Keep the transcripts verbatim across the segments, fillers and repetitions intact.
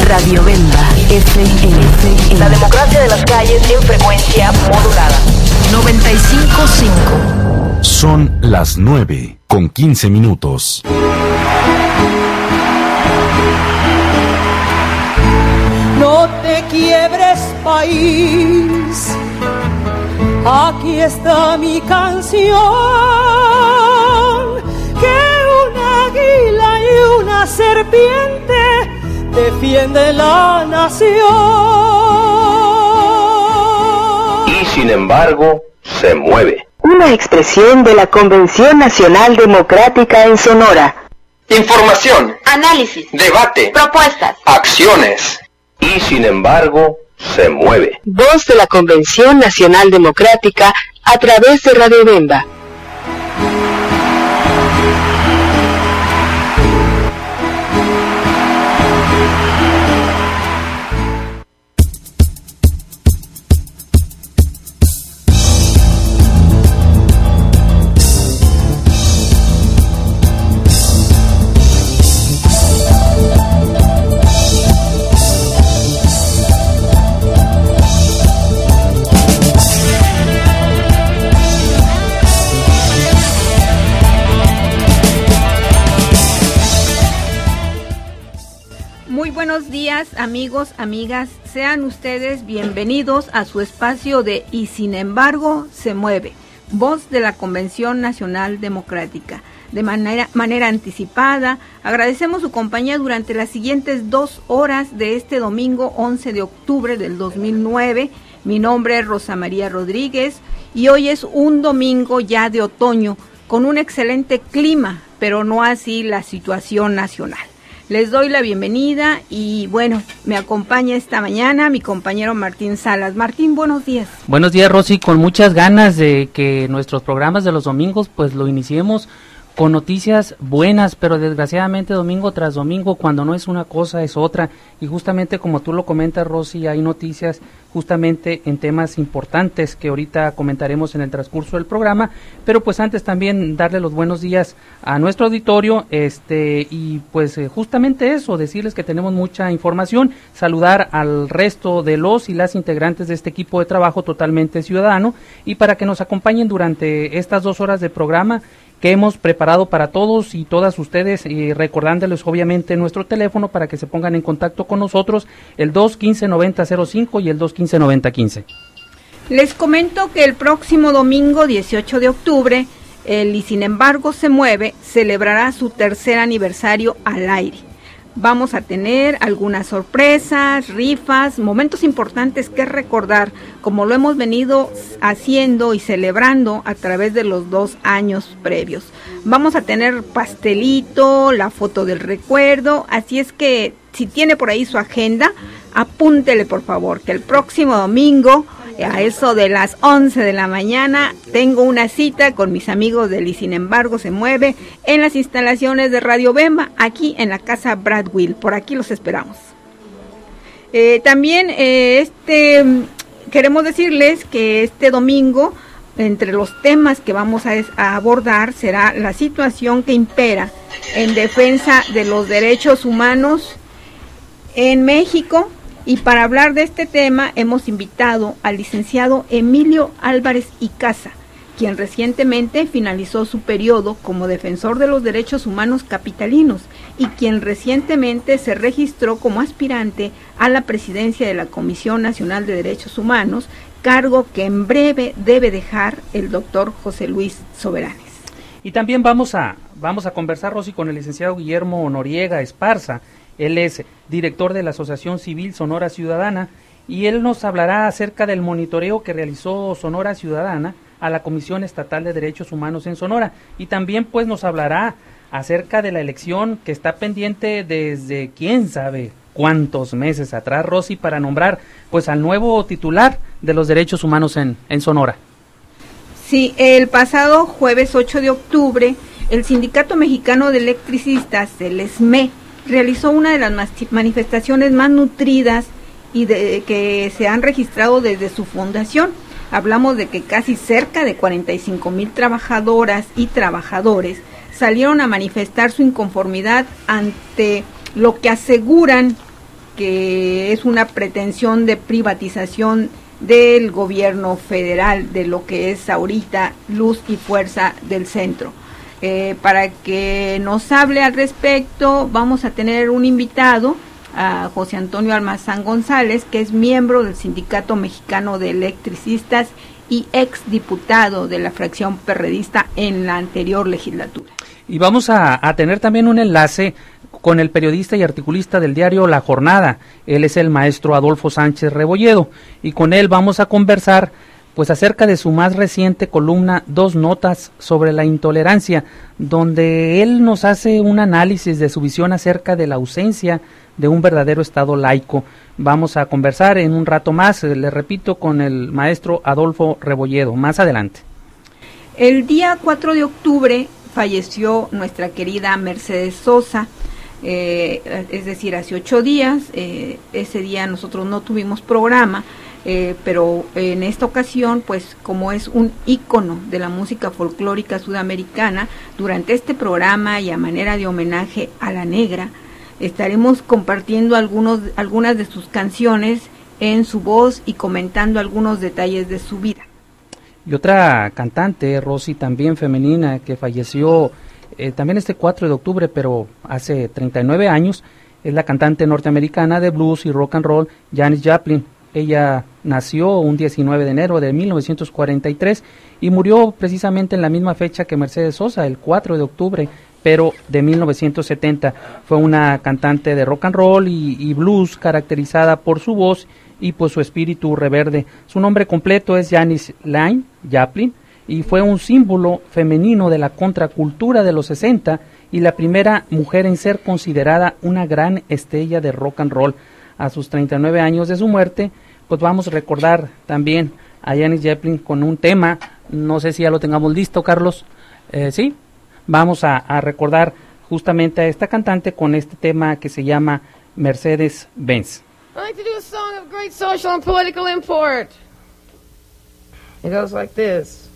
Radio Venda F M. La democracia de las calles en frecuencia modulada. noventa y cinco punto cinco. Son las nueve con quince minutos. No te quiebres, país. Aquí está mi canción. Que un águila y una serpiente defiende la nación. Y sin embargo, se mueve. Una expresión de la Convención Nacional Democrática en Sonora. Información, análisis, debate, propuestas, acciones. Y sin embargo, se mueve. Voz de la Convención Nacional Democrática a través de Radio Venda. Buenos días, amigos, amigas, sean ustedes bienvenidos a su espacio de Y sin embargo se mueve, voz de la Convención Nacional Democrática. De manera, manera anticipada, agradecemos su compañía durante las siguientes dos horas de este domingo once de octubre del dos mil nueve. Mi nombre es Rosa María Rodríguez y hoy es un domingo ya de otoño con un excelente clima, pero no así la situación nacional. Les doy la bienvenida y bueno, me acompaña esta mañana mi compañero Martín Salas. Martín, buenos días. Buenos días, Rosy, con muchas ganas de que nuestros programas de los domingos pues lo iniciemos con noticias buenas, pero desgraciadamente domingo tras domingo cuando no es una cosa es otra, y justamente como tú lo comentas, Rosy, hay noticias justamente en temas importantes que ahorita comentaremos en el transcurso del programa, pero pues antes también darle los buenos días a nuestro auditorio, este y pues eh, justamente eso, decirles que tenemos mucha información, saludar al resto de los y las integrantes de este equipo de trabajo totalmente ciudadano, y para que nos acompañen durante estas dos horas de programa que hemos preparado para todos y todas ustedes, y recordándoles obviamente nuestro teléfono para que se pongan en contacto con nosotros, el dos quince noventa cero cinco y el dos quince noventa quince. Les comento que el próximo domingo dieciocho de octubre, el Y sin embargo se mueve, celebrará su tercer aniversario al aire. Vamos a tener algunas sorpresas, rifas, momentos importantes que recordar, como lo hemos venido haciendo y celebrando a través de los dos años previos. Vamos a tener pastelito, la foto del recuerdo, así es que si tiene por ahí su agenda, apúntele por favor, que el próximo domingo, a eso de las once de la mañana, tengo una cita con mis amigos del Y sin embargo se mueve en las instalaciones de Radio Bemba, aquí en la casa Bradwill. Por aquí los esperamos. Eh, también eh, este queremos decirles que este domingo, entre los temas que vamos a, a abordar, será la situación que impera en defensa de los derechos humanos en México. Y para hablar de este tema hemos invitado al licenciado Emilio Álvarez Icaza, quien recientemente finalizó su periodo como defensor de los derechos humanos capitalinos y quien recientemente se registró como aspirante a la presidencia de la Comisión Nacional de Derechos Humanos, cargo que en breve debe dejar el doctor José Luis Soberanes. Y también vamos a, vamos a conversar, Rosy, con el licenciado Guillermo Noriega Esparza. Él es director de la Asociación Civil Sonora Ciudadana y él nos hablará acerca del monitoreo que realizó Sonora Ciudadana a la Comisión Estatal de Derechos Humanos en Sonora, y también pues nos hablará acerca de la elección que está pendiente desde quién sabe cuántos meses atrás, Rosy, para nombrar pues al nuevo titular de los derechos humanos en, en Sonora. Sí, el pasado jueves ocho de octubre, el Sindicato Mexicano de Electricistas, el S M E, realizó una de las manifestaciones más nutridas y de, que se han registrado desde su fundación. Hablamos de que casi cerca de cuarenta y cinco mil trabajadoras y trabajadores salieron a manifestar su inconformidad ante lo que aseguran que es una pretensión de privatización del gobierno federal de lo que es ahorita Luz y Fuerza del Centro. Eh, para que nos hable al respecto, vamos a tener un invitado, a José Antonio Almazán González, que es miembro del Sindicato Mexicano de Electricistas y exdiputado de la fracción perredista en la anterior legislatura. Y vamos a, a tener también un enlace con el periodista y articulista del diario La Jornada. Él es el maestro Adolfo Sánchez Rebolledo, y con él vamos a conversar pues acerca de su más reciente columna, Dos Notas sobre la Intolerancia, donde él nos hace un análisis de su visión acerca de la ausencia de un verdadero Estado laico. Vamos a conversar en un rato más, le repito, con el maestro Adolfo Rebolledo, más adelante. El día cuatro de octubre falleció nuestra querida Mercedes Sosa, eh, es decir, hace ocho días. Eh, ese día nosotros no tuvimos programa, Eh, pero en esta ocasión, pues como es un ícono de la música folclórica sudamericana, durante este programa y a manera de homenaje a la negra, estaremos compartiendo algunos, algunas de sus canciones en su voz y comentando algunos detalles de su vida. Y otra cantante, Rosy, también femenina, que falleció eh, también este cuatro de octubre, pero hace treinta y nueve años, es la cantante norteamericana de blues y rock and roll, Janis Joplin. Ella nació un diecinueve de enero de mil novecientos cuarenta y tres y murió precisamente en la misma fecha que Mercedes Sosa, el cuatro de octubre, pero de mil novecientos setenta. Fue una cantante de rock and roll y, y blues caracterizada por su voz y por su espíritu rebelde. Su nombre completo es Janis Lane Joplin y fue un símbolo femenino de la contracultura de los sesenta y la primera mujer en ser considerada una gran estrella de rock and roll. A sus treinta y nueve años de su muerte, pues vamos a recordar también a Janis Joplin con un tema, no sé si ya lo tengamos listo, Carlos, eh, sí, vamos a, a recordar justamente a esta cantante con este tema que se llama Mercedes-Benz. I'd like to do a song of great social and political import. It goes like this.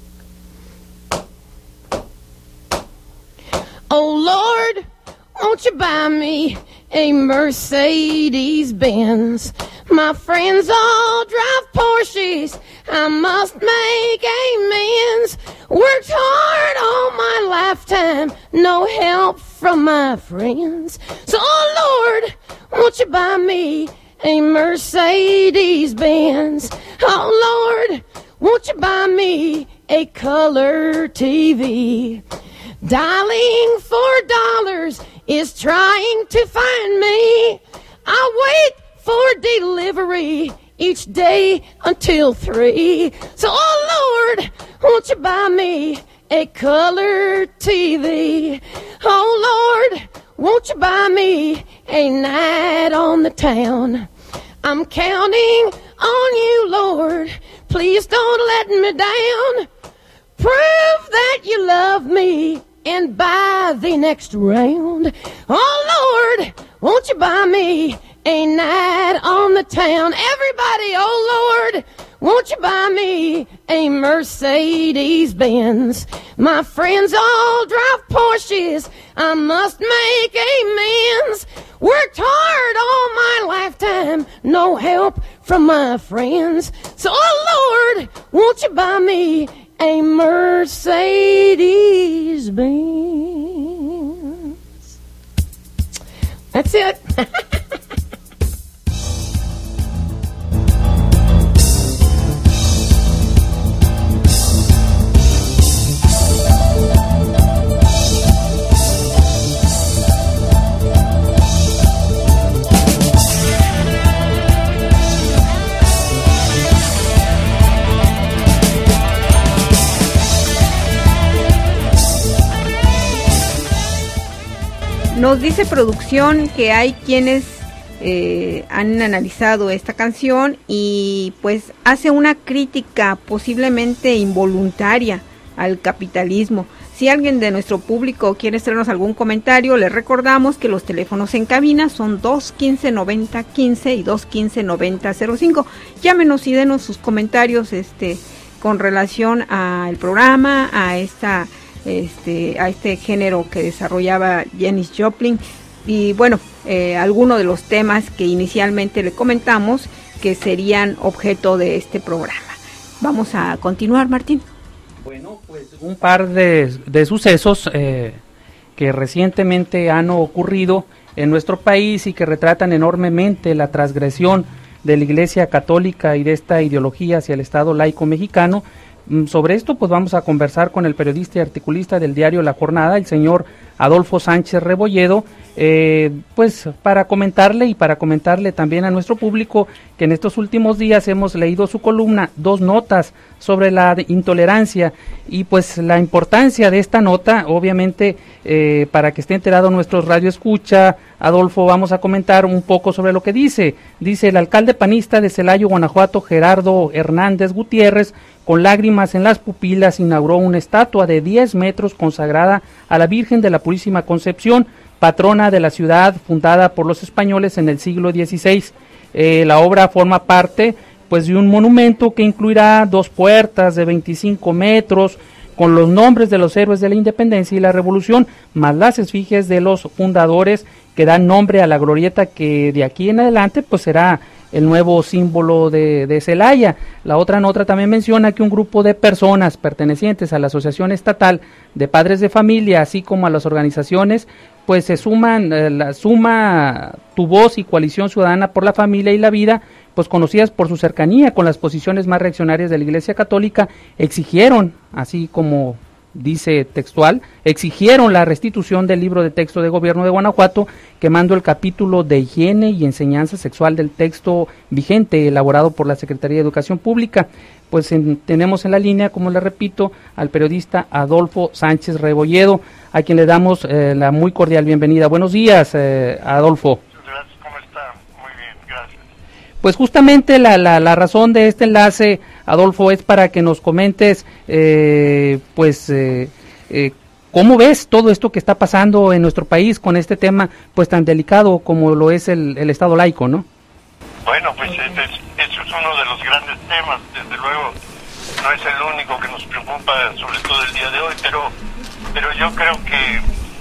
Oh Lord, won't you buy me a Mercedes-Benz? My friends all drive Porsches, I must make amends. Worked hard all my lifetime, no help from my friends. So, oh Lord, won't you buy me a Mercedes-Benz? Oh Lord, won't you buy me a color T V? Dialing for dollars is trying to find me. I wait for delivery each day until three. So, oh Lord, won't you buy me a color T V? Oh Lord, won't you buy me a night on the town? I'm counting on you, Lord. Please don't let me down. Prove that you love me and buy the next round. Oh Lord, won't you buy me a night on the town? Everybody, oh Lord, won't you buy me a Mercedes-Benz? My friends all drive Porsches, I must make amends. Worked hard all my lifetime, no help from my friends. So, oh Lord, won't you buy me a Mercedes-Benz? That's it. Nos dice producción que hay quienes eh, han analizado esta canción y pues hace una crítica posiblemente involuntaria al capitalismo. Si alguien de nuestro público quiere hacernos algún comentario, les recordamos que los teléfonos en cabina son dos uno cinco, nueve cero uno cinco y dos uno cinco, nueve cero cero cinco. Llámenos y denos sus comentarios este, con relación al programa, a esta... Este, a este género que desarrollaba Janis Joplin, y bueno, eh, algunos de los temas que inicialmente le comentamos que serían objeto de este programa. Vamos a continuar, Martín. Bueno, pues un par de, de sucesos eh, que recientemente han ocurrido en nuestro país y que retratan enormemente la transgresión de la Iglesia Católica y de esta ideología hacia el Estado laico mexicano. Sobre esto pues vamos a conversar con el periodista y articulista del diario La Jornada, el señor Adolfo Sánchez Rebolledo, eh, pues para comentarle y para comentarle también a nuestro público que en estos últimos días hemos leído su columna, dos notas sobre la intolerancia y pues la importancia de esta nota, obviamente eh, para que esté enterado nuestros radioescucha, Adolfo, vamos a comentar un poco sobre lo que dice. Dice el alcalde panista de Celayo, Guanajuato, Gerardo Hernández Gutiérrez, con lágrimas en las pupilas, inauguró una estatua de diez metros consagrada a la Virgen de la Purísima Concepción, patrona de la ciudad, fundada por los españoles en el siglo dieciséis. Eh, la obra forma parte pues de un monumento que incluirá dos puertas de veinticinco metros, con los nombres de los héroes de la independencia y la revolución, más las esfigies de los fundadores que dan nombre a la glorieta que de aquí en adelante pues será el nuevo símbolo de, de Celaya. La otra nota también menciona que un grupo de personas pertenecientes a la Asociación Estatal de Padres de Familia, así como a las organizaciones, pues se suman, eh, la suma Tu Voz y Coalición Ciudadana por la Familia y la Vida, pues conocidas por su cercanía con las posiciones más reaccionarias de la Iglesia Católica, exigieron, así como dice textual, exigieron la restitución del libro de texto de gobierno de Guanajuato, quemando el capítulo de higiene y enseñanza sexual del texto vigente elaborado por la Secretaría de Educación Pública. Pues en, tenemos en la línea, como le repito, al periodista Adolfo Sánchez Rebolledo, a quien le damos eh, la muy cordial bienvenida. Buenos días, eh, Adolfo. Gracias, ¿cómo está? Muy bien, gracias. Pues justamente la, la, la razón de este enlace, Adolfo, es para que nos comentes, eh, pues, eh, eh, ¿cómo ves todo esto que está pasando en nuestro país con este tema, pues, tan delicado como lo es el, el Estado laico, ¿no? Bueno, pues este es, eso es uno de los grandes temas, desde luego no es el único que nos preocupa, sobre todo el día de hoy, pero, pero yo creo que,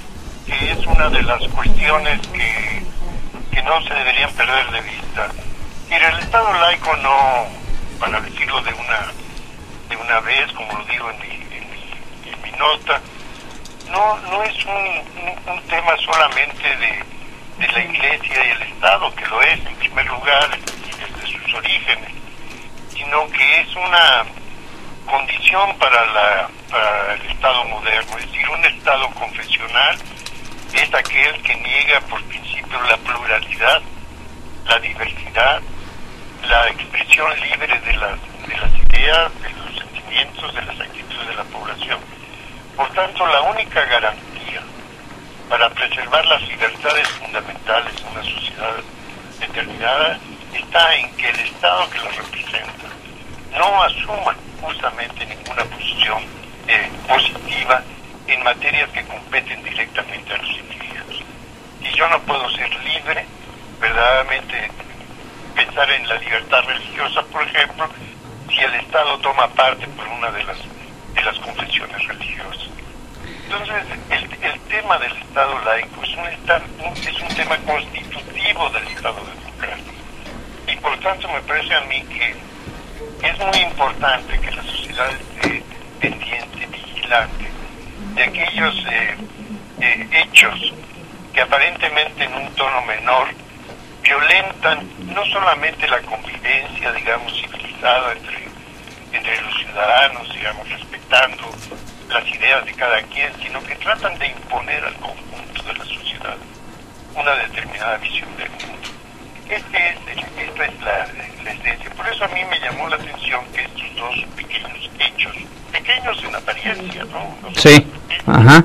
que es una de las cuestiones que, que no se deberían perder de vista. Mira, el Estado laico no, para decirlo de una de una vez, como lo digo en mi, en mi, en mi nota, no no es un, un, un tema solamente de, de la Iglesia y el Estado, que lo es en primer lugar y desde sus orígenes, sino que es una condición para, la, para el Estado moderno. Es decir, un Estado confesional es aquel que niega por principio la pluralidad, la diversidad, la expresión libre de las, de las ideas, de los sentimientos, de las actitudes de la población. Por tanto, la única garantía para preservar las libertades fundamentales de una sociedad determinada está en que el Estado que las representa no asuma justamente ninguna posición eh, positiva en materias que competen directamente a los individuos. Y yo no puedo ser libre, verdaderamente pensar en la libertad religiosa, por ejemplo, si el Estado toma parte por una de las de las confesiones religiosas. Entonces, el, el tema del Estado laico es un, estado, es un tema constitutivo del Estado democrático. Y por tanto me parece a mí que es muy importante que la sociedad esté pendiente, vigilante de aquellos eh, eh, hechos que aparentemente en un tono menor violentan no solamente la convivencia, digamos, civilizada entre, entre los ciudadanos, digamos, respetando las ideas de cada quien, sino que tratan de imponer al conjunto de la sociedad una determinada visión del mundo. Este es el, esta es la, la esencia. Por eso a mí me llamó la atención que estos dos pequeños hechos, pequeños en apariencia, ¿no? no sí, ajá.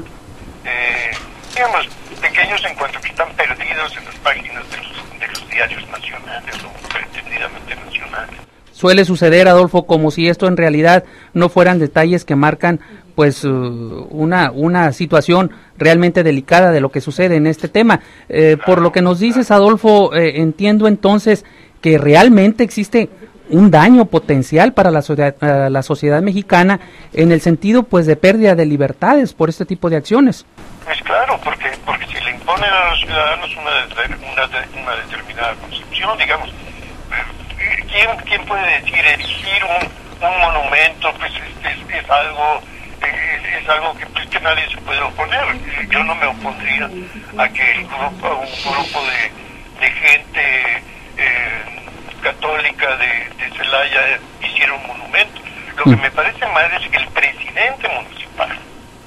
Eh, digamos, pequeños en cuanto que están perdidos en las páginas de los, de los diarios nacionales o pretendidamente nacionales. Suele suceder, Adolfo, como si esto en realidad no fueran detalles que marcan pues uh, una una situación realmente delicada de lo que sucede en este tema. Eh, por lo que nos dices, Adolfo, eh, entiendo entonces que realmente existe un daño potencial para la sociedad, uh, la sociedad mexicana en el sentido pues de pérdida de libertades por este tipo de acciones. Pues claro, porque porque si le imponen a los ciudadanos una, una, una determinada concepción, digamos. ¿Quién, quién puede decir erigir un, un monumento? Pues es, es, es algo es, es algo que, pues, que nadie se puede oponer. Yo no me opondría a que el grupo, un grupo de, de gente eh, católica de, de Celaya hiciera un monumento. Lo que me parece mal es que el presidente municipal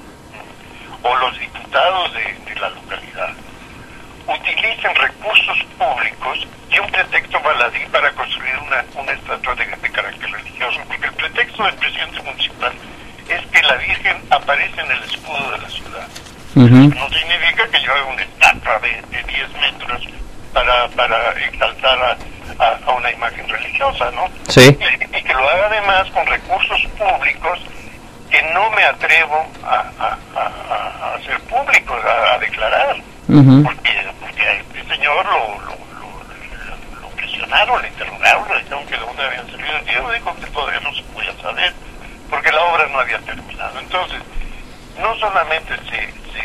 o los diputados de, de la localidad utilicen recursos públicos y un pretexto baladí para construir una, una estatua de, de carácter religioso, porque el pretexto del presidente municipal es que la Virgen aparece en el escudo de la ciudad. Uh-huh. No significa que yo haga una estatua de, de diez metros para, para exaltar a, a, a una imagen religiosa, ¿no? Sí. Y, y que lo haga además con recursos públicos que no me atrevo a, a, a, a hacer públicos, a, a declarar. Uh-huh. Porque, porque este señor lo, lo, lo, lo presionaron, le interrogaron, le dijeron que de dónde habían salido. Y yo digo que todavía no se podía saber, porque la obra no había terminado. Entonces, no solamente se, se,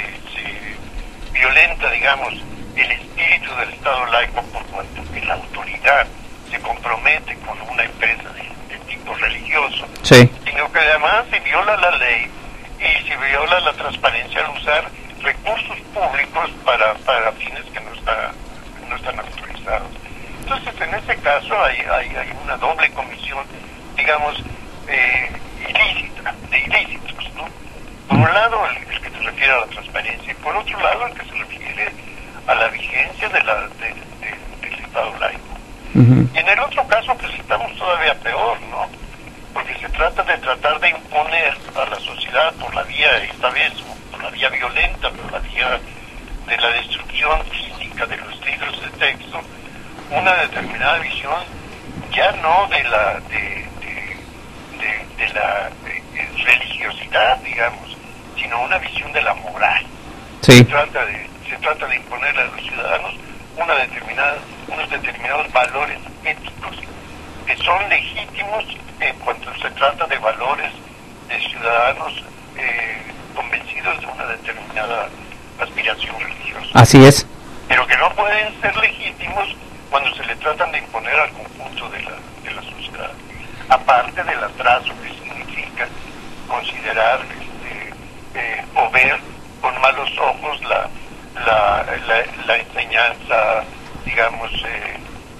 se violenta, digamos, el espíritu del Estado laico por cuanto que la autoridad se compromete con una empresa de, de tipo religioso, sí, sino que además se viola la ley y se viola la transparencia al usar recursos públicos para, para fines que no, está, no están autorizados. Entonces, en este caso hay, hay, hay una doble comisión, digamos, eh, ilícita, de ilícitos, ¿no? Por un lado, el, el que se refiere a la transparencia, y por otro lado, el que se refiere a la vigencia de la, de, de, del Estado laico. Uh-huh. Y en el otro caso, pues estamos todavía peor, ¿no? Porque se trata de tratar de imponer a la sociedad por la vía, esta vez, por la vía violenta, por la vía de la destrucción física de los libros de texto, una determinada visión, ya no de la de, de, de, de la de religiosidad, digamos, sino una visión de la moral. Sí. Se trata de, se trata de imponer a los ciudadanos una determinada, unos determinados valores éticos que son legítimos en cuanto se trata de valores de ciudadanos eh, convencidos de una determinada aspiración religiosa. Así es. Pero que no pueden ser legítimos cuando se le tratan de imponer al conjunto de la, de la sociedad. Aparte del atraso que significa considerar este, eh, o ver con malos ojos la, la, la, la enseñanza, digamos, eh,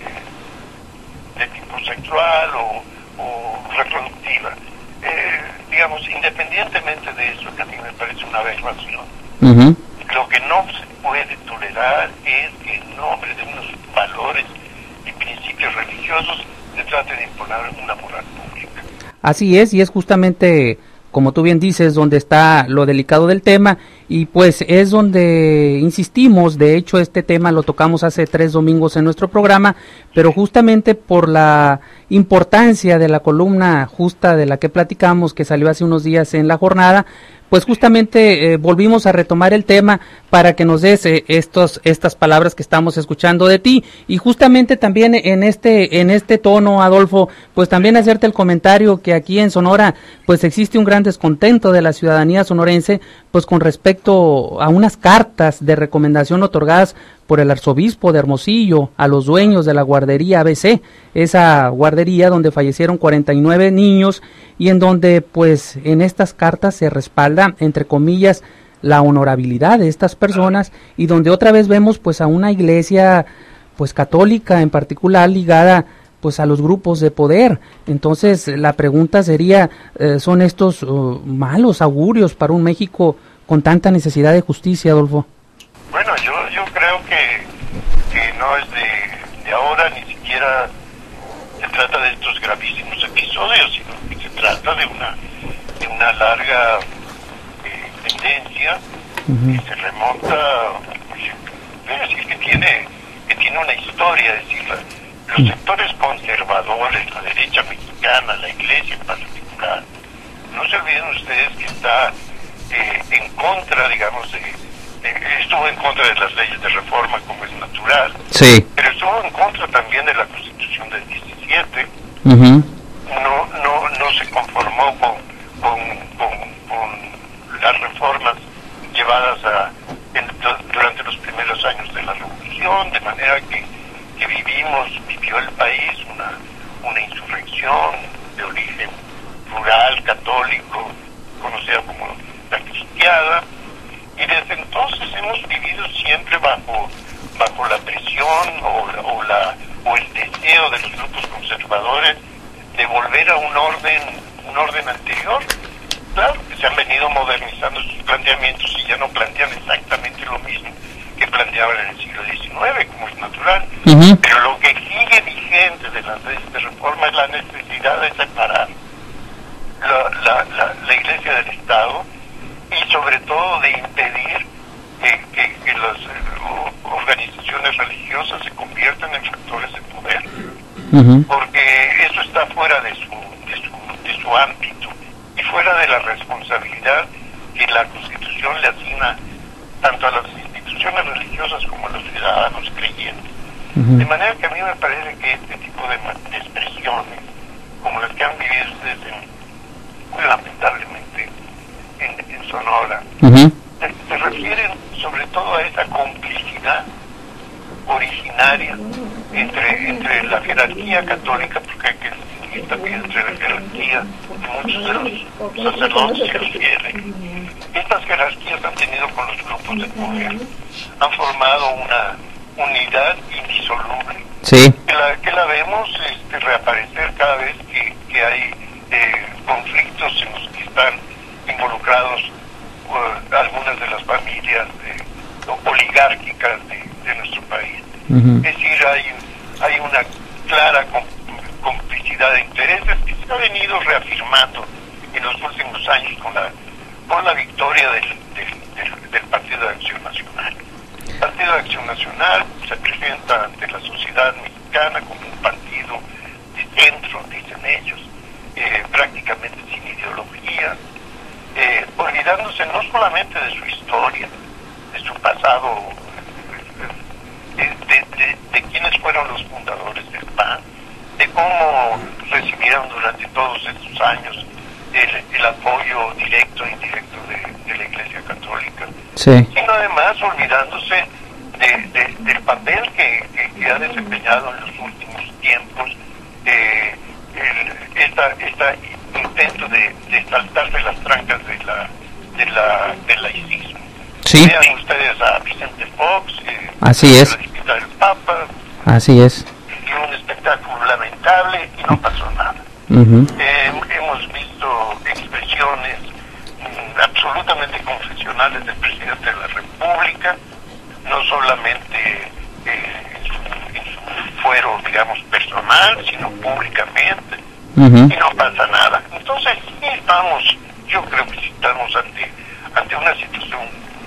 eh, de tipo sexual o, o reproductiva. Eh, digamos, independientemente de eso, que a mí me parece una aberración, uh-huh. Lo que no se puede tolerar es que en nombre de unos valores y principios religiosos se trate de imponer una moral pública. Así es, y es justamente, como tú bien dices, donde está lo delicado del tema, y pues es donde insistimos. De hecho, este tema lo tocamos hace tres domingos en nuestro programa, pero justamente por la importancia de la columna justa de la que platicamos, que salió hace unos días en La Jornada, pues justamente eh, volvimos a retomar el tema para que nos des eh, estos estas palabras que estamos escuchando de ti, y justamente también en este en este tono, Adolfo, pues también hacerte el comentario que aquí en Sonora pues existe un gran descontento de la ciudadanía sonorense pues con respecto a unas cartas de recomendación otorgadas por el arzobispo de Hermosillo a los dueños de la guardería A B C, esa guardería donde fallecieron cuarenta y nueve niños, y en donde pues en estas cartas se respalda, entre comillas, la honorabilidad de estas personas, y donde otra vez vemos pues a una iglesia pues católica en particular ligada pues a los grupos de poder. Entonces la pregunta sería, eh, ¿son estos uh, malos augurios para un México con tanta necesidad de justicia, Adolfo? Bueno, yo, yo creo que, que no es de, de ahora, ni siquiera se trata de estos gravísimos episodios, sino que se trata de una, de una larga eh, tendencia uh-huh. que se remonta, pues, decir que tiene, que tiene una historia, es decir, la, los uh-huh. sectores conservadores, la derecha mexicana, la iglesia en particular, no se olviden ustedes que está eh, en contra, digamos, de estuvo en contra de las leyes de reforma, como es natural, sí, pero estuvo en contra también de la Constitución del diecisiete, uh-huh. no no no se conformó con con, con, con las reformas llevadas a, en, durante los primeros de manera que, que vivimos, vivió el país una, una insurrección de origen rural, católico, conocida como la Cristiada, y desde entonces hemos vivido siempre bajo, bajo la presión o, o, la, o el deseo de los grupos conservadores de volver a un orden, un orden anterior. Claro que se han venido modernizando sus planteamientos y ya no plantean exactamente lo mismo que planteaban en el siglo diecinueve, como es natural. Uh-huh. Pero lo que sigue vigente de las leyes de reforma es la necesidad de separar la, la, la, la Iglesia del Estado y sobre todo de impedir que, que, que las eh, organizaciones religiosas se conviertan en factores de poder. Uh-huh. Porque eso está fuera de su, de su, de su ámbito y fuera de la responsabilidad que la Constitución le asigna tanto a las instituciones religiosas como a los ciudadanos creyentes. Uh-huh. De manera que a mí me parece que este tipo de, de expresiones, como las que han vivido ustedes en, muy lamentablemente en, en Sonora, uh-huh. se, se refieren sobre todo a esa complicidad originaria entre, entre la jerarquía católica, porque hay que distinguir también entre la jerarquía de muchos de los sacerdotes y los fieles. Estas jerarquías han tenido con los grupos de poder, han formado una unidad indisoluble, sí. que, la, que la vemos este, reaparecer cada vez que, que hay eh, conflictos en los que están involucrados uh, algunas de las familias de, oligárquicas de, de nuestro país. Uh-huh. Es decir, hay, hay una clara complicidad de intereses que se ha venido reafirmando en los últimos años con la con la victoria del, del, del, del Partido de Acción Nacional. El Partido de Acción Nacional se presenta ante la sociedad mexicana como un partido de centro, dicen ellos, eh, prácticamente sin ideología, eh, olvidándose no solamente de su historia, de su pasado, de, de, de, de quiénes fueron los fundadores del P A N, de cómo recibieron durante todos estos años el, el apoyo directo e indirecto de, de la Iglesia Católica, sí. sino además olvidándose de, de, del papel que, que, que ha desempeñado en los últimos tiempos eh, el, esta, esta intento de, de saltarse las trancas de la, de la, del laicismo. Sí. Vean ustedes a Vicente Fox, eh, así es. la visita del Papa, así es. un espectáculo lamentable y no pasó nada. Uh-huh. Eh, hemos visto expresiones mm, absolutamente confesionales del presidente de la República, no solamente eh, en, su, en su fuero, digamos, personal, sino públicamente, uh-huh. y no pasa nada. Entonces, sí estamos, yo creo que sí estamos ante, ante una situación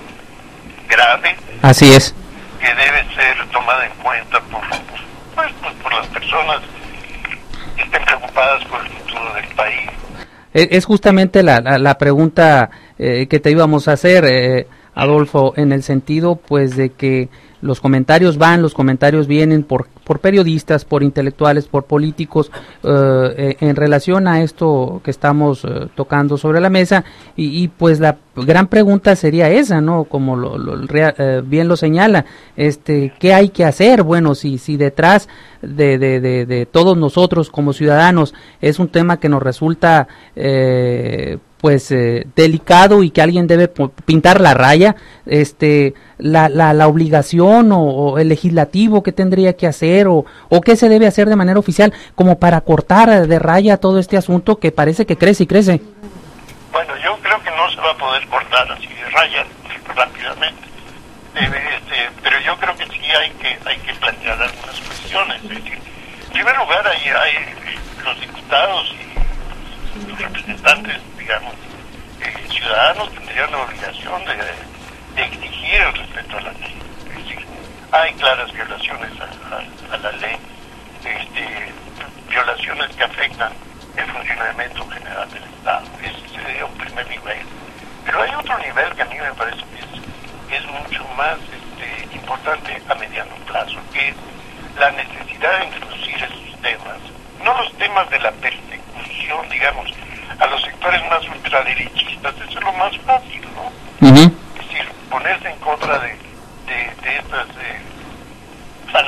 grave. Así es. Que debe ser tomada en cuenta por, pues, pues, por las personas que estén preocupadas por el futuro del país. Es justamente la, la, la pregunta eh, que te íbamos a hacer, eh, Adolfo, en el sentido pues de que los comentarios van, los comentarios vienen por, por periodistas, por intelectuales, por políticos, eh, en relación a esto que estamos eh, tocando sobre la mesa, y, y pues la gran pregunta sería esa, ¿no? Como lo, lo, eh, bien lo señala, este, ¿qué hay que hacer? Bueno, si, si detrás de, de, de, de todos nosotros como ciudadanos es un tema que nos resulta eh, pues eh, delicado y que alguien debe pintar la raya, este, la, la, la obligación o, o el legislativo que tendría que hacer o, o qué se debe hacer de manera oficial como para cortar de raya todo este asunto que parece que crece y crece. Bueno, yo creo que no se va a poder cortar así de raya rápidamente, eh, este, pero yo creo que sí hay que hay que plantear algunas cuestiones. Es decir, en primer lugar hay, hay los diputados y los representantes, digamos, eh, ciudadanos tendrían la obligación de, de exigir el respeto a la ley. Es decir, hay claras violaciones a, a, a la ley, este, violaciones que afectan el funcionamiento general del Estado. Ese sería un primer nivel. Pero hay otro nivel que a mí me parece que es, que es mucho más este, importante a mediano plazo, que es la necesidad de introducir esos temas, no los temas de la persecución, digamos, a los sectores más ultraderechistas. Eso es lo más fácil, ¿no? Uh-huh. Es decir, ponerse en contra de, de, de estas eh,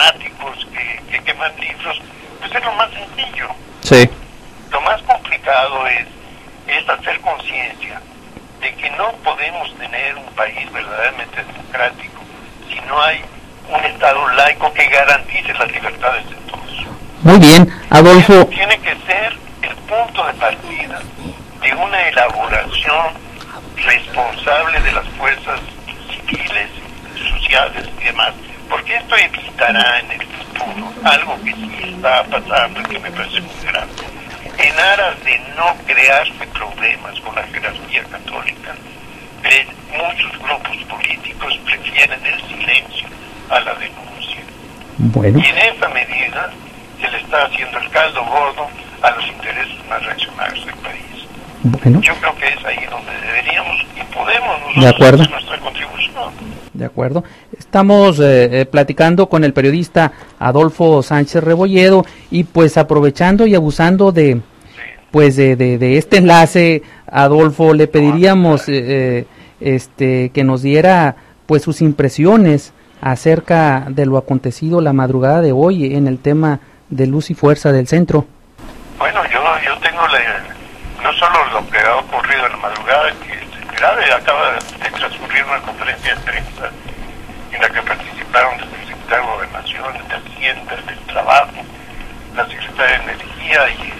fanáticos que, que queman libros, pues es lo más sencillo. Sí. Lo más complicado es, es hacer conciencia de que no podemos tener un país verdaderamente democrático si no hay un Estado laico que garantice las libertades de todos. Muy bien, Adolfo. Eso tiene que ser el punto de partida de una elaboración responsable de las fuerzas civiles, sociales y demás, porque esto evitará en el futuro algo que sí está pasando y que me parece muy grave. En aras de no crearse problemas con la jerarquía católica, eh, muchos grupos políticos prefieren el silencio a la denuncia. Bueno. Y en esa medida se le está haciendo el caldo gordo a los intereses más reaccionarios del país. Bueno. Yo creo que es ahí donde deberíamos y podemos nosotros De acuerdo. hacer nuestra contribución. De acuerdo. Estamos eh, eh, platicando con el periodista Adolfo Sánchez Rebolledo y pues aprovechando y abusando de pues de, de, de este enlace, Adolfo, le pediríamos eh, eh, este que nos diera pues sus impresiones acerca de lo acontecido la madrugada de hoy en el tema de Luz y Fuerza del Centro. Bueno, yo yo tengo la, no solo lo que ha ocurrido en la madrugada, que es grave, acaba de transcurrir una conferencia de prensa en la que participaron desde el secretario de Gobernación, de Hacienda, del Trabajo, la secretaria de Energía y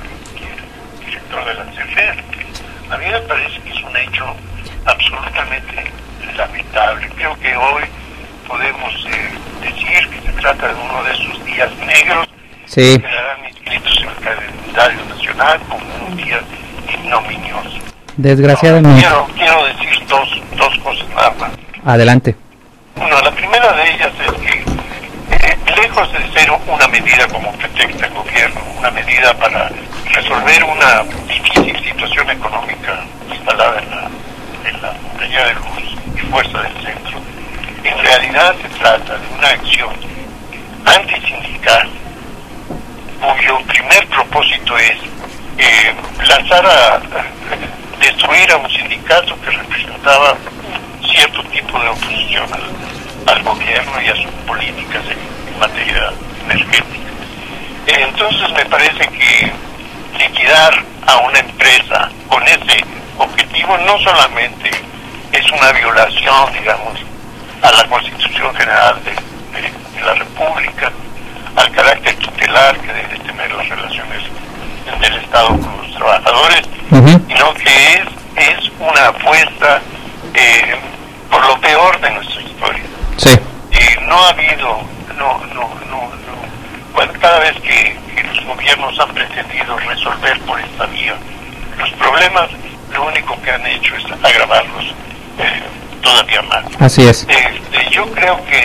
el director de la C F E. A mí me parece que es un hecho absolutamente lamentable. Creo que hoy podemos eh, decir que se trata de uno de esos días negros sí. que quedarán inscritos en el calendario nacional como un día ignominioso. Desgraciadamente. Quiero, quiero decir dos, dos cosas nada más. Adelante. Bueno, la primera de ellas es que, eh, lejos de ser una medida como pretexta el gobierno, una medida para resolver una difícil situación económica instalada en la, en la compañía de Luz y Fuerza del Centro, en realidad se trata de una acción antisindical cuyo primer propósito es eh, lanzar a, a destruir a un sindicato que representaba cierto tipo de oposición al, al gobierno y a sus políticas en, en materia energética. Eh, entonces me parece que liquidar a una empresa con ese objetivo no solamente es una violación, digamos, a la Constitución General de, de, de la República, al carácter tutelar que debe tener las relaciones del Estado con los trabajadores, uh-huh. sino que es, es una apuesta eh, por lo peor de nuestra historia. Sí. Eh, no ha habido, no, no, no, no. Bueno, cada vez que, que los gobiernos han pretendido resolver por esta vía los problemas, lo único que han hecho es agravarlos eh, todavía más. Así es. Este, yo creo que,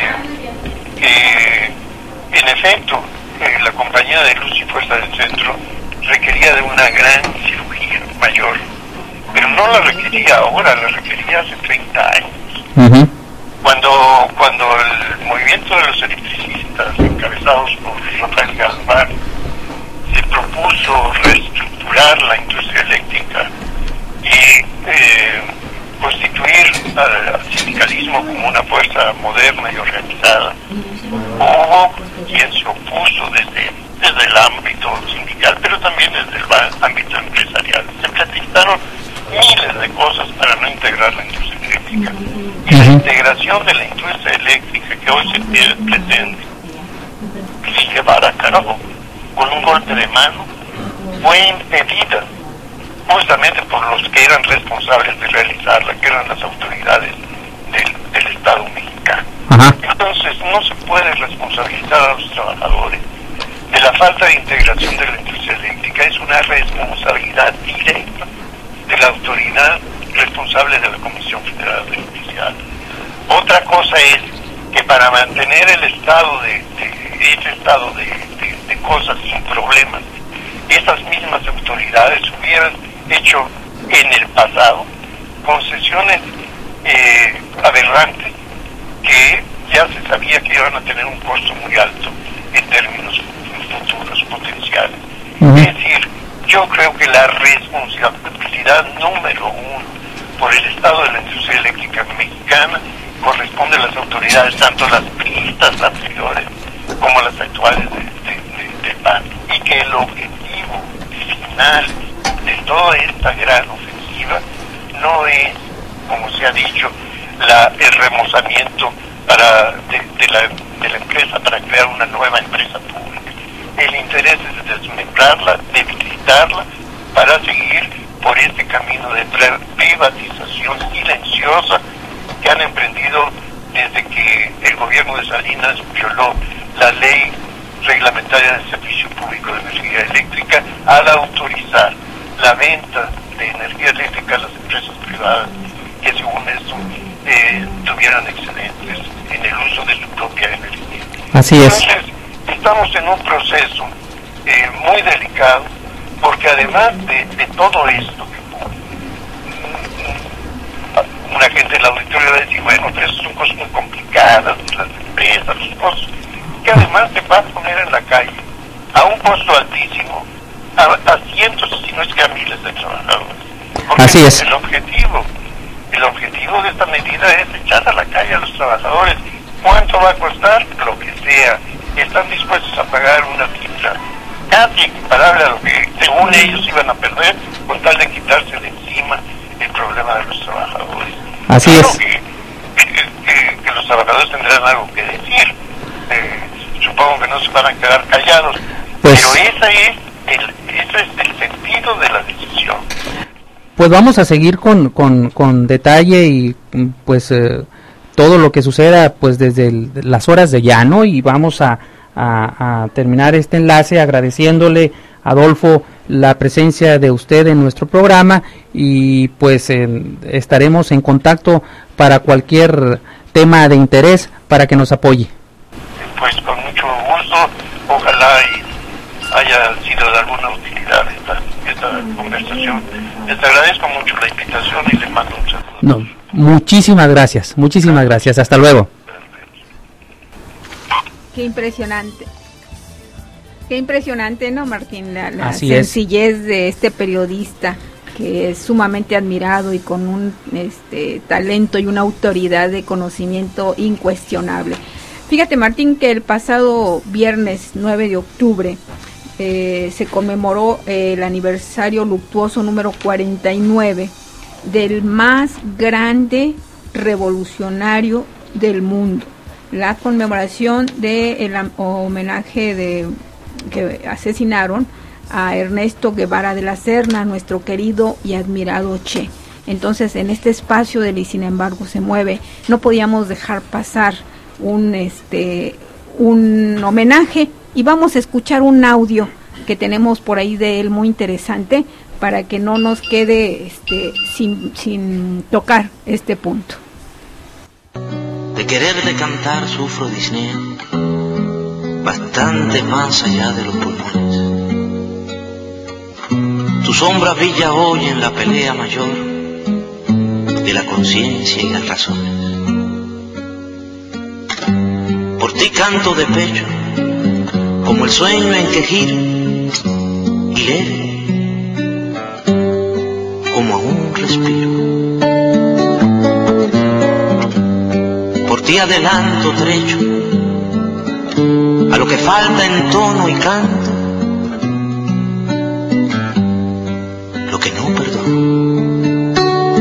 que en efecto, eh, la compañía de Luz y Fuerza del Centro requería de una gran cirugía mayor, pero no la requería ahora, la requería hace treinta años. Uh-huh. Cuando, cuando el movimiento de los electricistas, encabezados por Rafael Galván, se propuso reestructurar la industria eléctrica y eh, constituir al sindicalismo como una fuerza moderna y organizada, hubo quien se opuso desde, desde el ámbito sindical, pero también desde el ámbito empresarial. Se platicaron miles de cosas para no integrar la industria eléctrica. Y la integración de la industria eléctrica que hoy se pretende llevar a cabo con un golpe de mano fue impedida justamente por los que eran responsables de realizarla, que eran las autoridades del, del Estado mexicano. Ajá. Entonces no se puede responsabilizar a los trabajadores de la falta de integración de la industria eléctrica, es una responsabilidad directa de la autoridad responsable de la Comisión Federal de Electricidad. Otra cosa es que para mantener el estado de, de ese estado de, de, de cosas sin problemas, esas mismas autoridades hubieran hecho en el pasado concesiones eh, aberrantes que ya se sabía que iban a tener un costo muy alto en términos futuros potenciales. Uh-huh. Es decir, yo creo que la responsabilidad número uno por el estado de la industria eléctrica mexicana corresponde a las autoridades, tanto las priistas anteriores como las actuales de, de, de, del P A N, y que el objetivo final de toda esta gran ofensiva no es, como se ha dicho, la, el remozamiento para, de, de, la, de la empresa para crear una nueva empresa pública. El interés es desmembrarla, debilitarla, para seguir por este camino de privatización silenciosa que han emprendido desde que el gobierno de Salinas violó la ley reglamentaria del Servicio Público de Energía Eléctrica al autorizar la venta de energía eléctrica a las empresas privadas que según esto eh, tuvieran excedentes en el uso de su propia energía. Así es. Entonces, estamos en un proceso eh, muy delicado, porque además de, de todo esto, una gente del auditorio va a decir, bueno, pero son cosas muy complicadas, las empresas, los costos, que además te va a poner en la calle a un costo altísimo a, a cientos, si no es que a miles de trabajadores. Porque así es. El objetivo, el objetivo de esta medida es echar a la calle a los trabajadores. ¿Cuánto va a costar? Lo que sea. Están dispuestos a pagar una cifra casi equiparable a lo que según ellos iban a perder con tal de quitarse de encima el problema de los trabajadores. Así claro es. Que, que, que, que los trabajadores tendrán algo que decir. Eh, supongo que no se van a quedar callados. Pues, pero ese es, el, ese es el sentido de la decisión. Pues vamos a seguir con, con, con detalle y pues eh, todo lo que suceda pues desde el, las horas de ya, ¿no? Y vamos a, a, a terminar este enlace agradeciéndole, Adolfo, la presencia de usted en nuestro programa y pues eh, estaremos en contacto para cualquier tema de interés para que nos apoye. Pues con mucho gusto, ojalá y haya sido de alguna utilidad esta, esta conversación. Les agradezco mucho la invitación y les mando un saludo. No, muchísimas gracias, muchísimas gracias, hasta luego. Qué impresionante. Qué impresionante, ¿no, Martín? La, la Así sencillez es. de este periodista que es sumamente admirado y con un este talento y una autoridad de conocimiento incuestionable. Fíjate, Martín, que el pasado viernes nueve de octubre eh, se conmemoró eh, el aniversario luctuoso número cuarenta y nueve del más grande revolucionario del mundo. La conmemoración del homenaje de que asesinaron a Ernesto Guevara de la Serna, nuestro querido y admirado Che. Entonces, en este espacio del Y Sin Embargo Se Mueve, no podíamos dejar pasar un este un homenaje y vamos a escuchar un audio que tenemos por ahí de él muy interesante para que no nos quede este sin, sin tocar este punto. De querer de cantar sufro disnea, bastante más allá de los pulmones. Tu sombra brilla hoy en la pelea mayor de la conciencia y las razones. Por ti canto de pecho, como el sueño en que giro, y leve, como aún respiro. Por ti adelanto trecho, a lo que falta en tono y canto, lo que no perdono.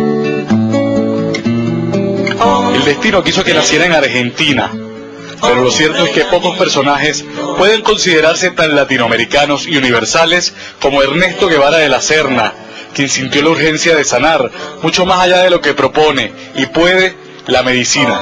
El destino quiso que naciera en Argentina, pero lo cierto es que pocos personajes pueden considerarse tan latinoamericanos y universales como Ernesto Guevara de la Serna, quien sintió la urgencia de sanar, mucho más allá de lo que propone y puede la medicina.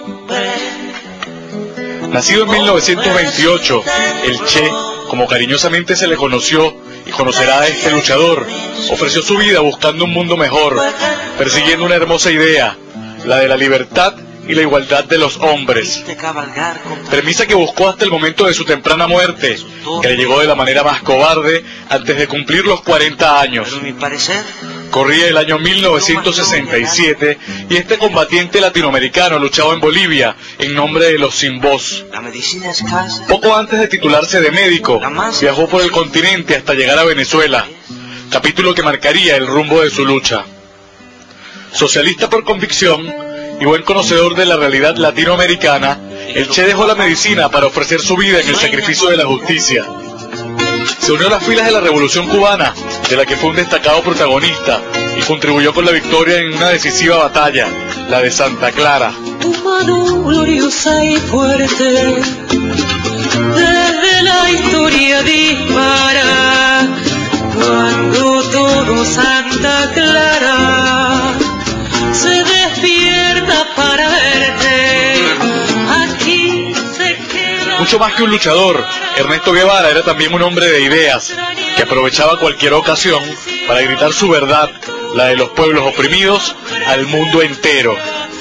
Nacido en mil novecientos veintiocho, el Che, como cariñosamente se le conoció y conocerá a este luchador, ofreció su vida buscando un mundo mejor, persiguiendo una hermosa idea, la de la libertad y la igualdad de los hombres, premisa que buscó hasta el momento de su temprana muerte, que le llegó de la manera más cobarde antes de cumplir los cuarenta años. Corría el año mil novecientos sesenta y siete y este combatiente latinoamericano luchaba en Bolivia en nombre de los sin voz. Poco antes de titularse de médico, viajó por el continente hasta llegar a Venezuela, capítulo que marcaría el rumbo de su lucha. Socialista por convicción y buen conocedor de la realidad latinoamericana, el Che dejó la medicina para ofrecer su vida en el sacrificio de la justicia. Se unió a las filas de la Revolución Cubana, de la que fue un destacado protagonista, y contribuyó con la victoria en una decisiva batalla, la de Santa Clara. Tu mano gloriosa y fuerte, desde la historia dispara, cuando todo Santa Clara se despierta para verte, aquí se queda. Mucho más que un luchador, Ernesto Guevara era también un hombre de ideas, que aprovechaba cualquier ocasión para gritar su verdad, la de los pueblos oprimidos, al mundo entero.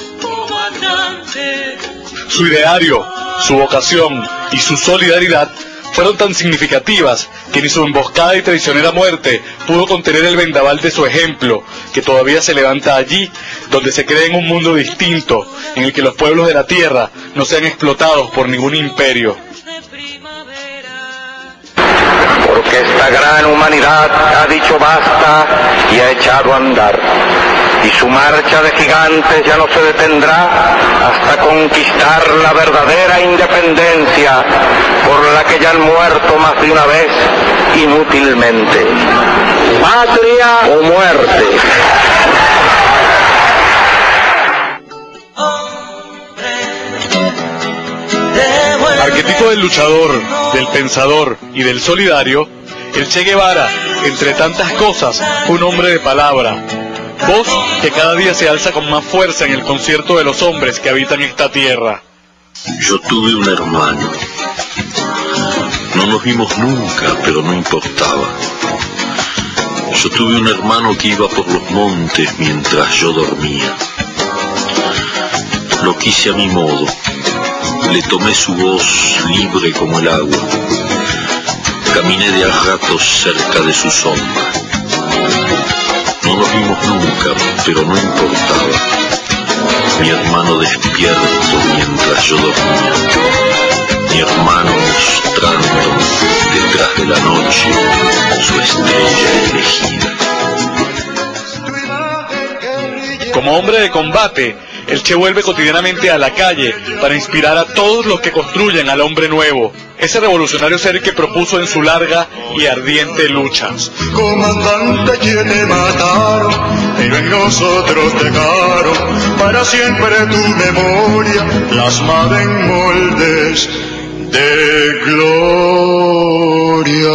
Su ideario, su vocación y su solidaridad fueron tan significativas que ni su emboscada y traicionera muerte pudo contener el vendaval de su ejemplo, que todavía se levanta allí, donde se cree en un mundo distinto, en el que los pueblos de la tierra no sean explotados por ningún imperio. Porque esta gran humanidad ha dicho basta y ha echado a andar, y su marcha de gigantes ya no se detendrá hasta conquistar la verdadera independencia, por la que ya han muerto más de una vez inútilmente. Patria o muerte. Arquetipo del luchador, del pensador y del solidario, el Che Guevara, entre tantas cosas, fue un hombre de palabra, voz que cada día se alza con más fuerza en el concierto de los hombres que habitan esta tierra. Yo tuve un hermano, no nos vimos nunca, pero no importaba. Yo tuve un hermano que iba por los montes mientras yo dormía. Lo quise a mi modo, le tomé su voz libre como el agua, caminé de a ratos cerca de su sombra. No nos vimos nunca, pero no importaba. Mi hermano despierto mientras yo dormía, mi hermano mostrando detrás de la noche su estrella elegida. Como hombre de combate, el Che vuelve cotidianamente a la calle para inspirar a todos los que construyen al hombre nuevo, ese revolucionario ser que propuso en su larga y ardiente lucha. Comandante, que te mataron, pero en nosotros dejaron para siempre tu memoria, plasmada en moldes de gloria.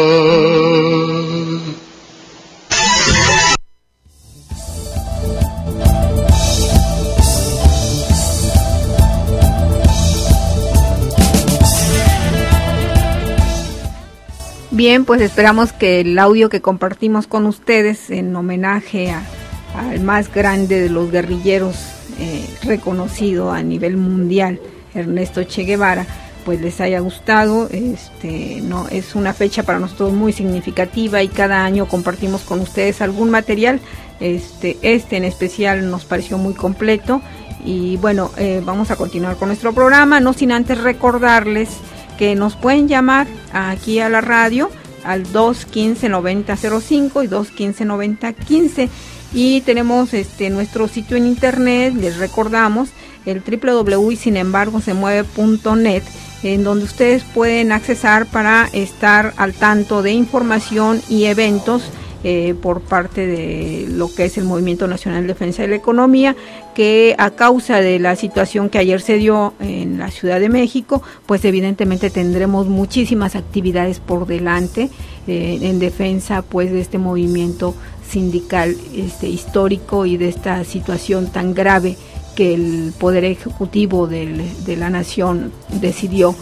Bien, pues esperamos que el audio que compartimos con ustedes en homenaje a, al más grande de los guerrilleros eh, reconocido a nivel mundial, Ernesto Che Guevara, pues les haya gustado. Este, no, es una fecha para nosotros muy significativa y cada año compartimos con ustedes algún material. Este, este en especial nos pareció muy completo y bueno, eh, vamos a continuar con nuestro programa, no sin antes recordarles que nos pueden llamar aquí a la radio al dos quince noventa cero cinco y dos quince noventa quince y tenemos este nuestro sitio en internet, les recordamos, el doble u doble u doble u punto y sin embargo se mueve punto net, en donde ustedes pueden accesar para estar al tanto de información y eventos Eh, por parte de lo que es el Movimiento Nacional de Defensa de la Economía, que a causa de la situación que ayer se dio en la Ciudad de México, pues evidentemente tendremos muchísimas actividades por delante eh, en defensa pues de este movimiento sindical este, histórico y de esta situación tan grave que el Poder Ejecutivo del, de la Nación decidió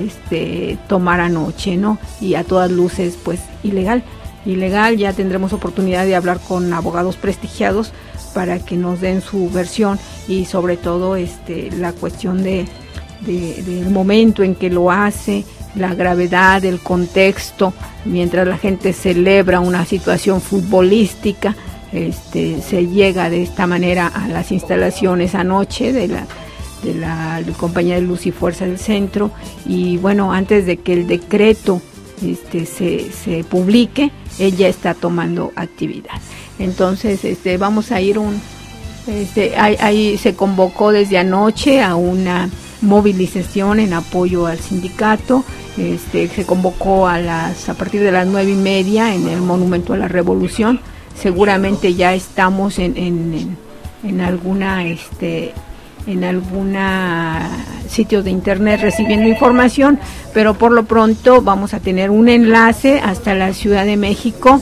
este, tomar anoche, ¿no? Y a todas luces pues ilegal. ilegal, ya tendremos oportunidad de hablar con abogados prestigiados para que nos den su versión y sobre todo este la cuestión de, de del momento en que lo hace, la gravedad, el contexto, mientras la gente celebra una situación futbolística, este se llega de esta manera a las instalaciones anoche de la de la Compañía de Luz y Fuerza del Centro y bueno, antes de que el decreto Este, se, se publique, ella está tomando actividad. Entonces, este, vamos a ir un, este, ahí, ahí se convocó desde anoche a una movilización en apoyo al sindicato. Este, se convocó a las a partir de las nueve y media en el Monumento a la Revolución. Seguramente ya estamos en, en, en, en alguna este en alguna sitio de internet recibiendo información, pero por lo pronto vamos a tener un enlace hasta la Ciudad de México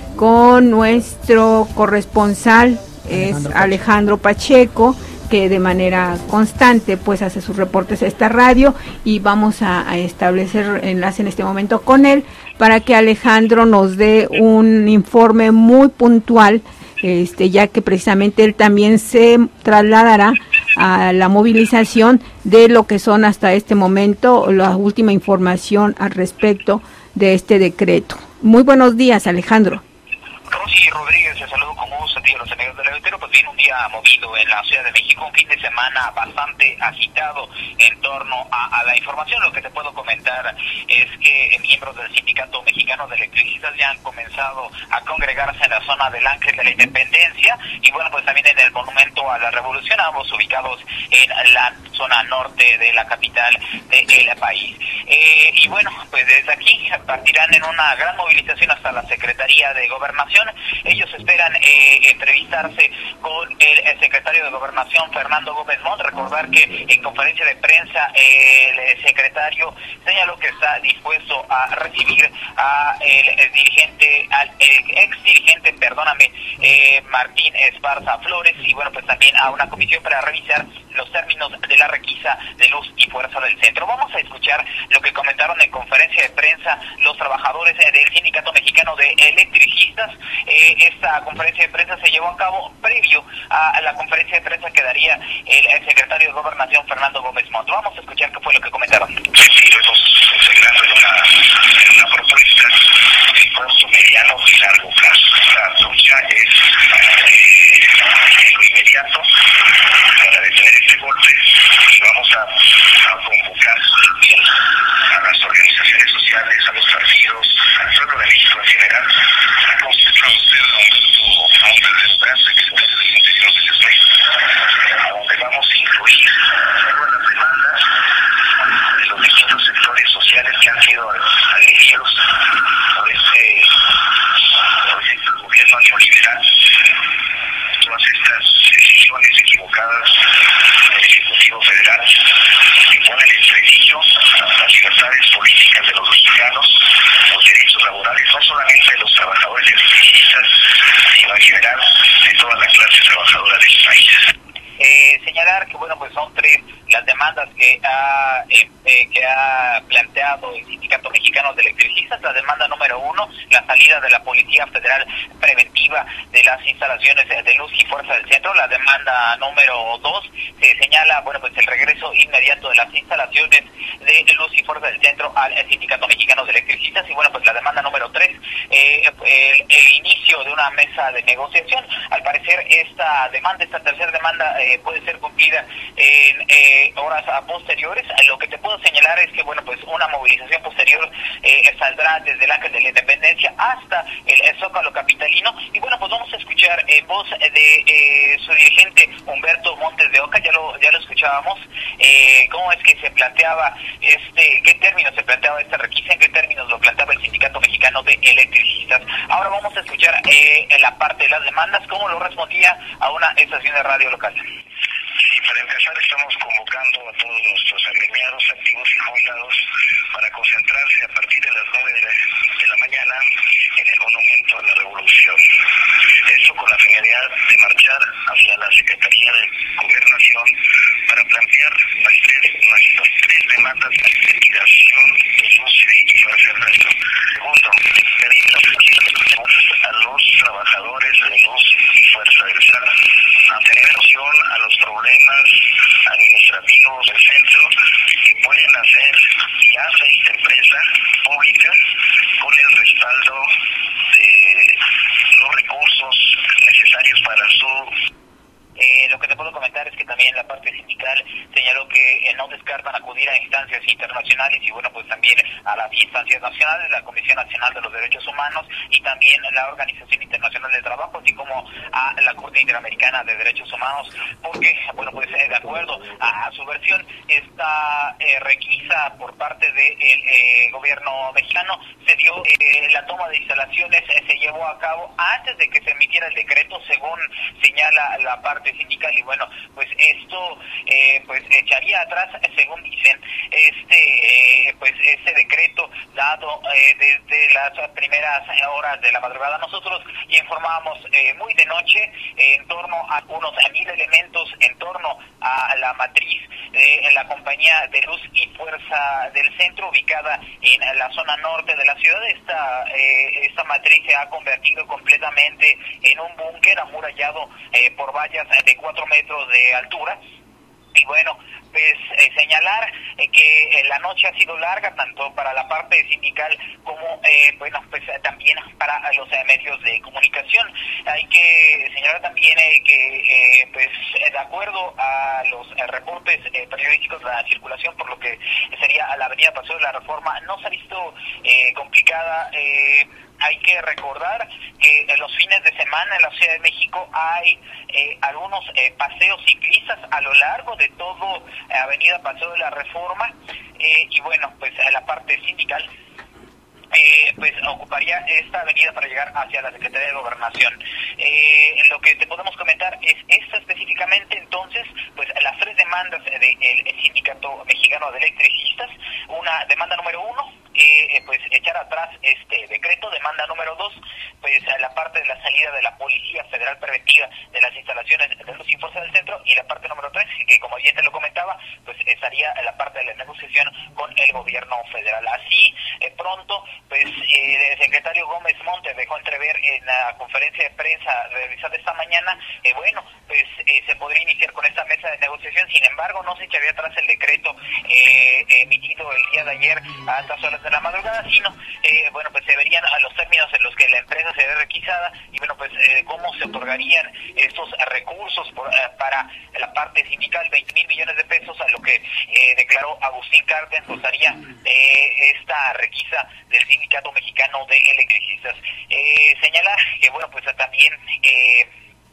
con nuestro corresponsal, es Alejandro Pacheco, que de manera constante pues hace sus reportes a esta radio, y vamos a, a establecer enlace en este momento con él para que Alejandro nos dé un informe muy puntual, este ya que precisamente él también se trasladará a la movilización de lo que son hasta este momento la última información al respecto de este decreto. Muy buenos días, Alejandro. Rosy Rodríguez, te saludo con gusto a ti, a los amigos del auditorio. Pues viene un día movido en la Ciudad de México, un fin de semana bastante agitado en torno a, a la información. Lo que te puedo comentar es que miembros del Sindicato Mexicano de Electricistas ya han comenzado a congregarse en la zona del Ángel de la Independencia y bueno, pues también en el Monumento a la Revolución, ambos ubicados en la zona norte de la capital del país. Eh, y bueno, pues desde aquí partirán en una gran movilización hasta la Secretaría de Gobernación. Ellos esperan eh, entrevistarse con el, el secretario de Gobernación, Fernando Gómez Montt. Recordar que en conferencia de prensa eh, el secretario señaló que está dispuesto a recibir a el, el dirigente, al el ex dirigente, perdóname, eh, Martín Esparza Flores, y bueno, pues también a una comisión para revisar los términos de la requisa de luz y fuerza del centro. Vamos a escuchar lo que comentaron en conferencia de prensa los trabajadores eh, del Sindicato Mexicano de Electricistas. Eh, esta conferencia de prensa se llevó a cabo previo a, a la conferencia de prensa que daría el, el secretario de Gobernación, Fernando Gómez Montt. Vamos a escuchar qué fue lo que comentaron. Sí, estamos integrando en una, en una propuesta de corto, mediano y largo plazo. Esta lucha es eh, en lo inmediato para detener este golpe, y vamos a, a convocar a las organizaciones sociales, a los partidos, al pueblo de México en general, a constituir a un tercer brazo que se trata del interior de este país, a donde vamos a incluir todas las demandas de los distintos sectores sociales que han sido agredidos por este, por este gobierno neoliberal, todas estas decisiones equivocadas del Ejecutivo Federal que ponen en entredicho las libertades políticas de los mexicanos, los derechos laborales, no solamente de los trabajadores electricistas, sino en general de toda la clase trabajadora del país. Eh, señalar que bueno, pues son tres las demandas que ha eh, eh, que ha planteado el Sindicato Mexicano de Electricistas. La demanda número uno, la salida de la Policía Federal preventiva de las instalaciones de luz y fuerza del centro. La demanda número dos, se señala bueno pues el regreso inmediato de las instalaciones de luz y fuerza del centro al Sindicato Mexicano de Electricistas. Y bueno, pues la demanda número tres, eh, el, el inicio de una mesa de negociación. Al parecer esta demanda, esta tercera demanda eh, puede ser cumplida en eh, horas a posteriores. Lo que te puedo señalar es que bueno pues una movilización posterior eh, saldrá desde el Ángel de la Independencia hasta el, el Zócalo capitalino. Y bueno, pues vamos a escuchar en voz de eh, su dirigente Humberto Montes de Oca. Ya lo ya lo escuchábamos, eh, cómo es que se planteaba este, qué términos se planteaba esta requisa, en qué términos lo planteaba el Sindicato Mexicano de Electricistas. Ahora vamos a escuchar eh, en la parte de las demandas cómo lo respondía a una estación de radio local. Sí, para empezar estamos convocando a todos nuestros agremiados, activos y jubilados para concentrarse a partir de las nueve de la, de la mañana en el Monumento a la Revolución. Esto con la finalidad de marchar hacia la Secretaría de Gobernación para plantear las tres, nuestras tres demandas de liquidación de luz y fuerza del centro. Segundo, pedir a los trabajadores de luz y fuerza del centro a tener atención a los problemas administrativos del centro que pueden hacer y hace esta empresa pública con el respaldo de los recursos necesarios para su Eh, lo que te puedo comentar es que también la parte sindical señaló que eh, no descartan acudir a instancias internacionales y bueno, pues también a las instancias nacionales, la Comisión Nacional de los Derechos Humanos y también la Organización Internacional del Trabajo, así como a la Corte Interamericana de Derechos Humanos, porque, bueno, pues eh, de acuerdo a, a su versión, esta eh, requisa por parte del de eh, gobierno mexicano se dio, eh, la toma de instalaciones eh, se llevó a cabo antes de que se emitiera el decreto, según señala la parte sindical, y bueno, pues esto eh, pues echaría atrás, según dicen, este eh, pues este decreto dado eh, desde las primeras horas de la madrugada. Nosotros informábamos eh, muy de noche eh, en torno a unos mil elementos en torno a la matriz de eh, la compañía de luz y fuerza del centro, ubicada en la zona norte de la ciudad. Esta eh, esta matriz se ha convertido completamente en un búnker amurallado eh, por vallas de cuatro metros de altura. Y bueno, pues eh, señalar eh, que eh, la noche ha sido larga tanto para la parte sindical como eh, bueno pues eh, también para los eh, medios de comunicación. Hay que señalar también eh, que eh, pues eh, de acuerdo a los eh, reportes eh, periodísticos de la circulación por lo que sería la avenida Paseo de la Reforma no se ha visto eh, complicada. eh, Hay que recordar que en los fines de semana en la Ciudad de México hay eh, algunos eh, paseos ciclistas a lo largo de todo eh, Avenida Paseo de la Reforma eh, y bueno, pues a la parte sindical eh, pues ocuparía esta avenida para llegar hacia la Secretaría de Gobernación. Eh, lo que te podemos comentar es esta específicamente, entonces, pues las tres demandas del de Sindicato Mexicano de Electricistas. Una demanda número uno, eh, pues echar atrás este decreto. Demanda número dos, pues la parte de la salida de la Policía Federal Preventiva de las instalaciones de luz y fuerza del centro. Y la parte número tres, que como bien te lo comentaba, pues estaría la parte de la negociación con el gobierno federal. Así, eh, pronto, pues eh, el secretario Gómez Monte dejó entrever en la conferencia de prensa realizada esta mañana, eh, bueno, pues eh, se podría iniciar con esta mesa de negociación. Sin embargo, no se echaría atrás el decreto eh, emitido el día de ayer a altas horas de la madrugada, sino, eh, bueno, pues se verían a los términos en los que la empresa se ve requisada y, bueno, pues eh, cómo se otorgarían estos recursos por, eh, para la parte sindical, veinte mil millones de pesos, a lo que eh, declaró Agustín Carden, costaría eh, esta requisa del Sindicato Mexicano de Electricistas. Eh, señalar que, bueno, pues también eh,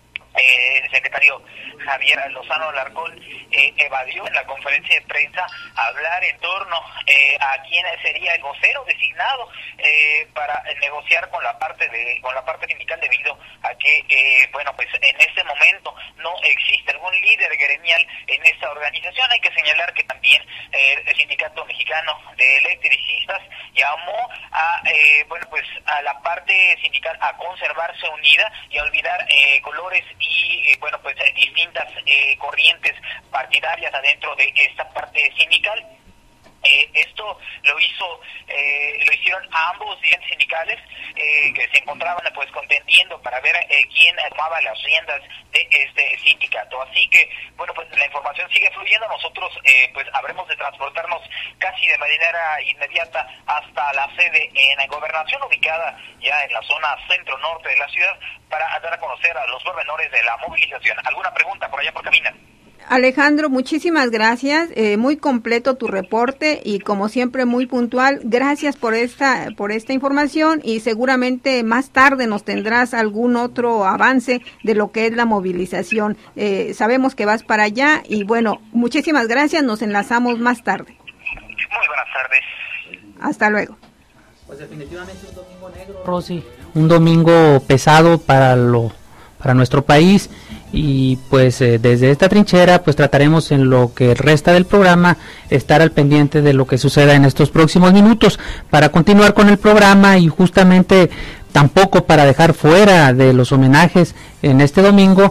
eh, el secretario Javier Lozano Alarcón eh, evadió en la conferencia de prensa hablar en torno eh, a quién sería el vocero designado eh, para negociar con la parte de con la parte sindical, debido a que eh, bueno, pues en este momento no existe algún líder gremial en esta organización. Hay que señalar que también eh, el Sindicato Mexicano de Electricistas llamó a eh, bueno, pues a la parte sindical a conservarse unida y a olvidar eh, colores y eh, bueno, pues distintas eh, corrientes partidarias adentro de esta parte sindical. Eh, esto lo hizo, eh, lo hicieron ambos dirigentes sindicales eh, que se encontraban pues contendiendo para ver eh, quién tomaba las riendas de este sindicato. Así que, bueno, pues la información sigue fluyendo. Nosotros eh, pues habremos de transportarnos casi de manera inmediata hasta la sede en la Gobernación, ubicada ya en la zona centro-norte de la ciudad, para dar a conocer a los pormenores de la movilización. ¿Alguna pregunta por allá por Camina? Alejandro, muchísimas gracias, eh, muy completo tu reporte y como siempre muy puntual. Gracias por esta por esta información y seguramente más tarde nos tendrás algún otro avance de lo que es la movilización. Eh, sabemos que vas para allá y bueno, muchísimas gracias, nos enlazamos más tarde. Muy buenas tardes. Hasta luego. Pues definitivamente un domingo negro, Rosy, un domingo pesado para lo para nuestro país. Y pues eh, desde esta trinchera pues trataremos en lo que resta del programa estar al pendiente de lo que suceda en estos próximos minutos para continuar con el programa y justamente tampoco para dejar fuera de los homenajes en este domingo,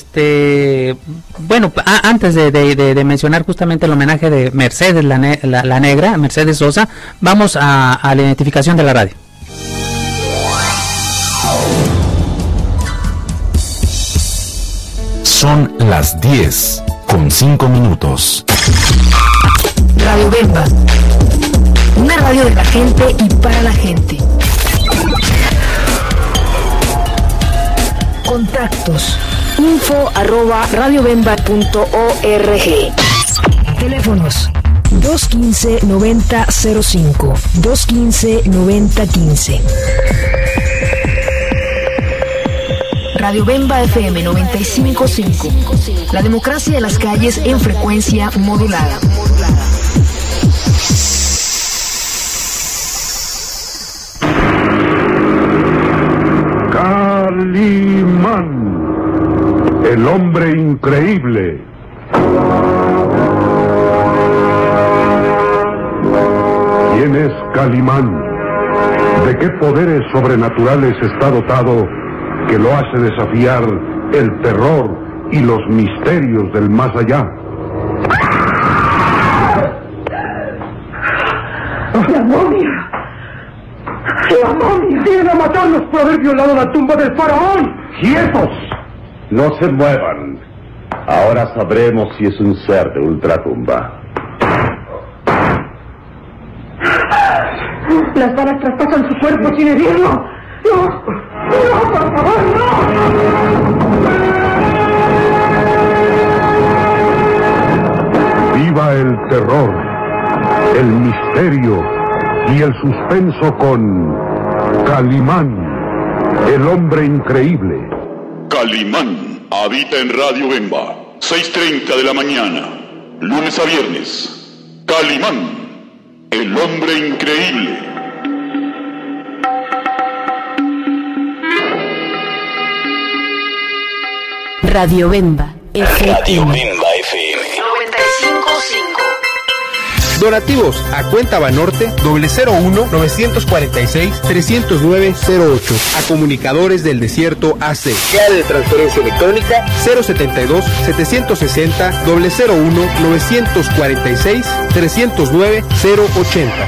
este bueno, a, antes de, de, de, de mencionar justamente el homenaje de Mercedes la, ne la, la Negra, Mercedes Sosa, vamos a, a la identificación de la radio. Son las diez con cinco minutos. Radio Bemba, una radio de la gente y para la gente. Contactos info arroba radiobemba punto org. Teléfonos dos uno cinco, noventa cero cinco, dos uno cinco, noventa quince. Radio Bemba F M noventa y cinco punto cinco. La democracia de las calles en frecuencia modulada. Calimán, el hombre increíble. ¿Quién es Calimán? ¿De qué poderes sobrenaturales está dotado que lo hace desafiar el terror y los misterios del más allá? ¡La momia! ¡La momia! ¡Vienen a matarnos por haber violado la tumba del faraón! ¡Quietos! No se muevan. Ahora sabremos si es un ser de ultratumba. Las balas traspasan su cuerpo sin herirlo. ¡No! ¡No, por favor, no! ¡Viva el terror, el misterio y el suspenso con Calimán, el hombre increíble! Calimán habita en Radio Bemba, seis treinta de la mañana, lunes a viernes. Calimán, el hombre increíble. Radio Bemba F M. Radio Bemba F M noventa y cinco punto cinco. Donativos a cuenta Banorte cero uno novecientos cuarenta y seis trescientos nueve cero ocho. A Comunicadores del Desierto A C. Clave de transferencia electrónica cero setenta y dos setecientos sesenta cero uno novecientos cuarenta y seis trescientos nueve cero ochenta.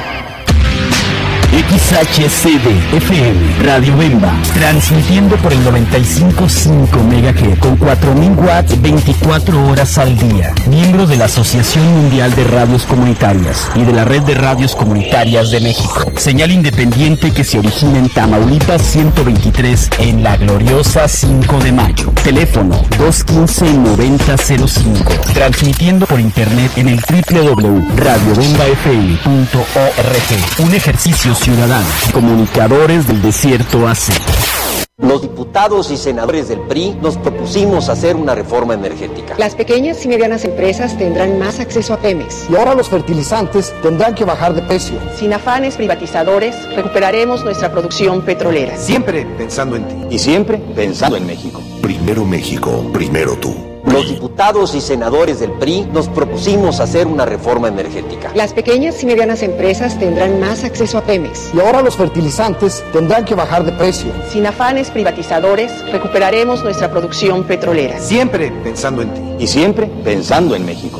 X H C D F M Radio Bemba, transmitiendo por el noventa y cinco punto cinco megahertz con cuatro mil watts veinticuatro horas al día. Miembro de la Asociación Mundial de Radios Comunitarias y de la Red de Radios Comunitarias de México. Señal independiente que se origina en Tamaulipas ciento veintitrés en la gloriosa cinco de mayo. Teléfono dos uno cinco, noventa cero cinco. Transmitiendo por internet en el doble u doble u doble u punto radio bemba f m punto org. Un ejercicio ciudadano. Comunicadores del Desierto A C. Los diputados y senadores del P R I nos propusimos hacer una reforma energética. Las pequeñas y medianas empresas tendrán más acceso a Pemex. Y ahora los fertilizantes tendrán que bajar de precio. Sin afanes privatizadores, recuperaremos nuestra producción petrolera. Siempre pensando en ti. Y siempre pensando en México. Primero México, primero tú. Los diputados y senadores del P R I nos propusimos hacer una reforma energética. Las pequeñas y medianas empresas tendrán más acceso a Pemex. Y ahora los fertilizantes tendrán que bajar de precio. Sin afanes privatizadores, recuperaremos nuestra producción petrolera. Siempre pensando en ti. Y siempre pensando en México.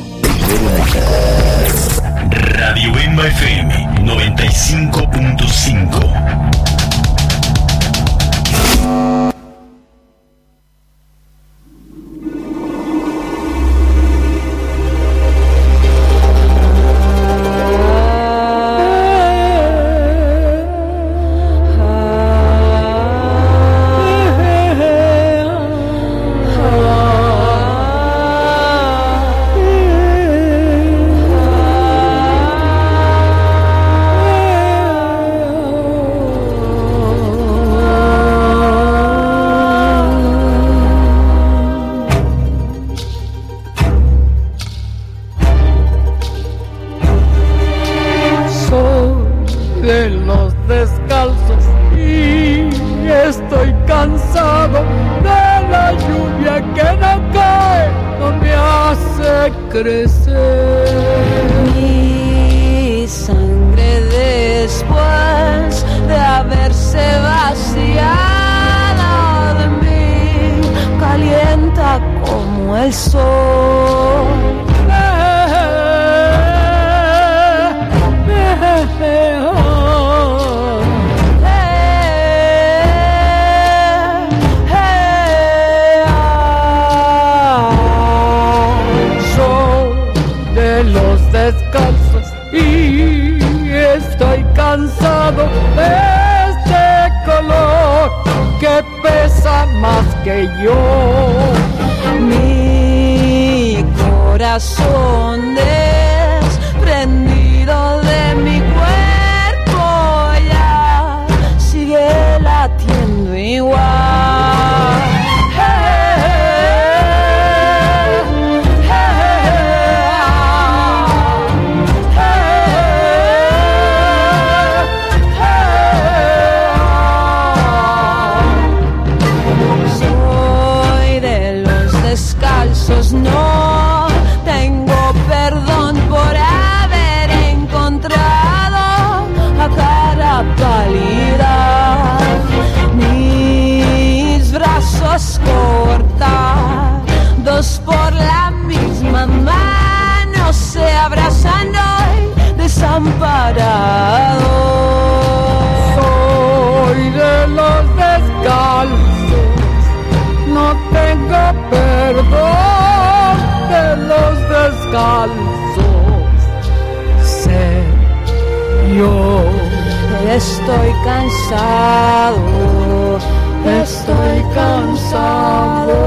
Radio Bemba F M noventa y cinco punto cinco. Mi sangre después de haberse vaciado de mí calienta como el sol. Descalzos y estoy cansado de este color que pesa más que yo. corazón desprendido de mi cuerpo ya sigue latiendo igual. Soy de los descalzos, no tengo perdón por haber encontrado a cara pálida mis brazos cortados por la misma mano se abrazan hoy desamparados. Soy de los descalzos, no tengo perdón de los descalzos. Sé yo estoy cansado, estoy cansado.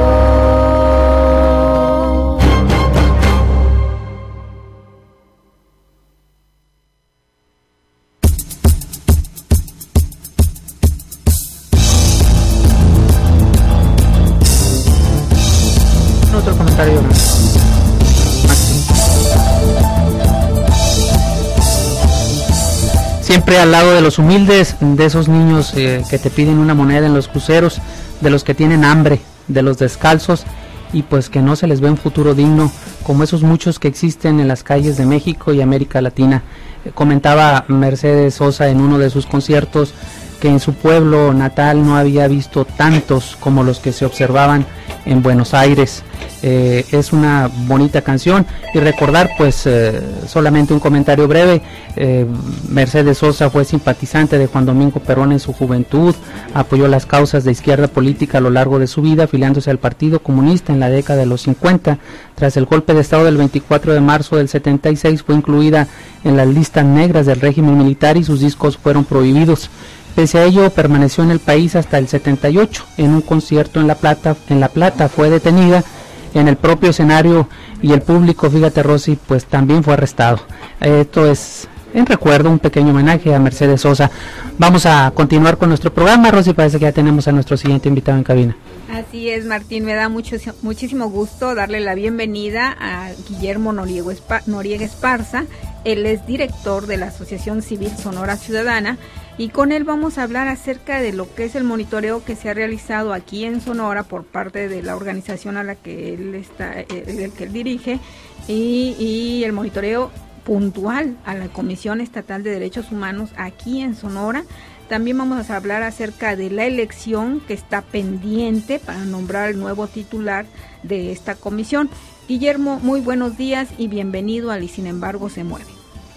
Otro comentario. Siempre al lado de los humildes, de esos niños eh, que te piden una moneda en los cruceros, de los que tienen hambre, de los descalzos y pues que no se les ve un futuro digno, como esos muchos que existen en las calles de México y América Latina. Eh, comentaba Mercedes Sosa en uno de sus conciertos que en su pueblo natal no había visto tantos como los que se observaban en Buenos Aires. Eh, es una bonita canción y recordar pues eh, solamente un comentario breve. eh, Mercedes Sosa fue simpatizante de Juan Domingo Perón en su juventud, apoyó las causas de izquierda política a lo largo de su vida, afiliándose al Partido Comunista en la década de los cincuenta. Tras el golpe de estado del veinticuatro de marzo del setenta y seis fue incluida en las listas negras del régimen militar y sus discos fueron prohibidos. Pese a ello, permaneció en el país hasta el setenta y ocho. En un concierto en La Plata, en La Plata fue detenida en el propio escenario y el público, fíjate Rosy, pues también fue arrestado. Esto es en recuerdo, un pequeño homenaje a Mercedes Sosa. Vamos a continuar con nuestro programa, Rosy, parece que ya tenemos a nuestro siguiente invitado en cabina. Así es, Martín, me da mucho, muchísimo gusto darle la bienvenida a Guillermo Noriega, Espa, Noriega Esparza. Él es director de la Asociación Civil Sonora Ciudadana y con él vamos a hablar acerca de lo que es el monitoreo que se ha realizado aquí en Sonora por parte de la organización a la que él está, el que él dirige, y, y el monitoreo puntual a la Comisión Estatal de Derechos Humanos aquí en Sonora. También vamos a hablar acerca de la elección que está pendiente para nombrar el nuevo titular de esta comisión. Guillermo, muy buenos días y bienvenido al Y Sin Embargo Se Mueve.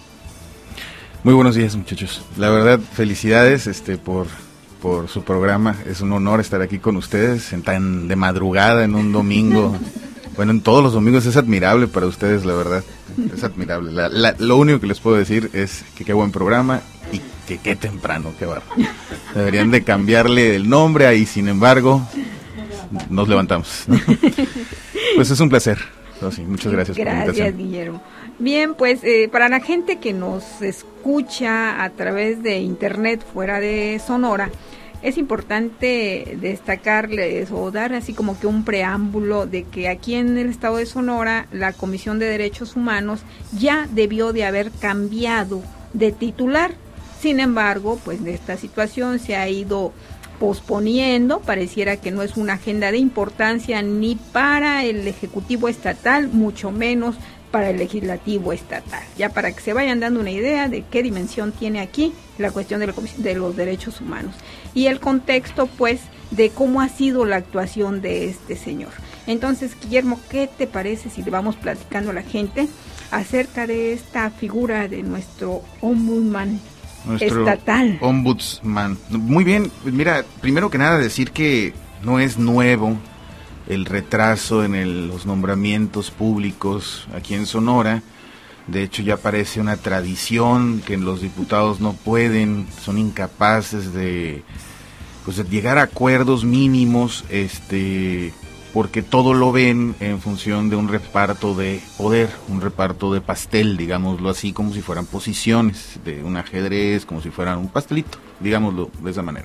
Muy buenos días, muchachos. La verdad, felicidades este por por su programa. Es un honor estar aquí con ustedes en tan de madrugada en un domingo. Bueno, en todos los domingos es admirable para ustedes, la verdad. Es admirable. La, la, lo único que les puedo decir es que qué buen programa y que qué temprano, qué barro. Deberían de cambiarle el nombre ahí, sin embargo, nos levantamos, ¿no? Pues es un placer. Sí, muchas gracias, gracias por la invitación. Gracias, Guillermo. Bien, pues eh, para la gente que nos escucha a través de internet fuera de Sonora, es importante destacarles o dar así como que un preámbulo de que aquí en el estado de Sonora la Comisión de Derechos Humanos ya debió de haber cambiado de titular. Sin embargo, pues de esta situación se ha ido posponiendo, pareciera que no es una agenda de importancia ni para el Ejecutivo Estatal, mucho menos para el Legislativo Estatal. Ya para que se vayan dando una idea de qué dimensión tiene aquí la cuestión de, la, de los derechos humanos y el contexto, pues, de cómo ha sido la actuación de este señor. Entonces, Guillermo, ¿qué te parece si le vamos platicando a la gente acerca de esta figura de nuestro ombudsman Nuestro estatal? Ombudsman. Muy bien, mira, primero que nada decir que no es nuevo el retraso en el, los nombramientos públicos aquí en Sonora. De hecho, ya parece una tradición que los diputados no pueden, son incapaces de, pues, de llegar a acuerdos mínimos, este, porque todo lo ven en función de un reparto de poder, un reparto de pastel, digámoslo así, como si fueran posiciones de un ajedrez, como si fueran un pastelito, digámoslo de esa manera.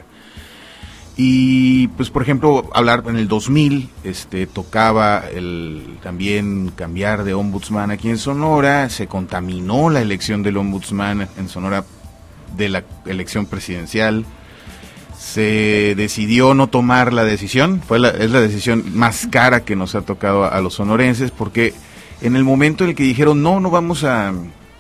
Y pues por ejemplo, hablar en el dos mil, este tocaba el también cambiar de ombudsman aquí en Sonora, se contaminó la elección del ombudsman en Sonora de la elección presidencial, se decidió no tomar la decisión, fue la, es la decisión más cara que nos ha tocado a, a los sonorenses, porque en el momento en el que dijeron no, no vamos a,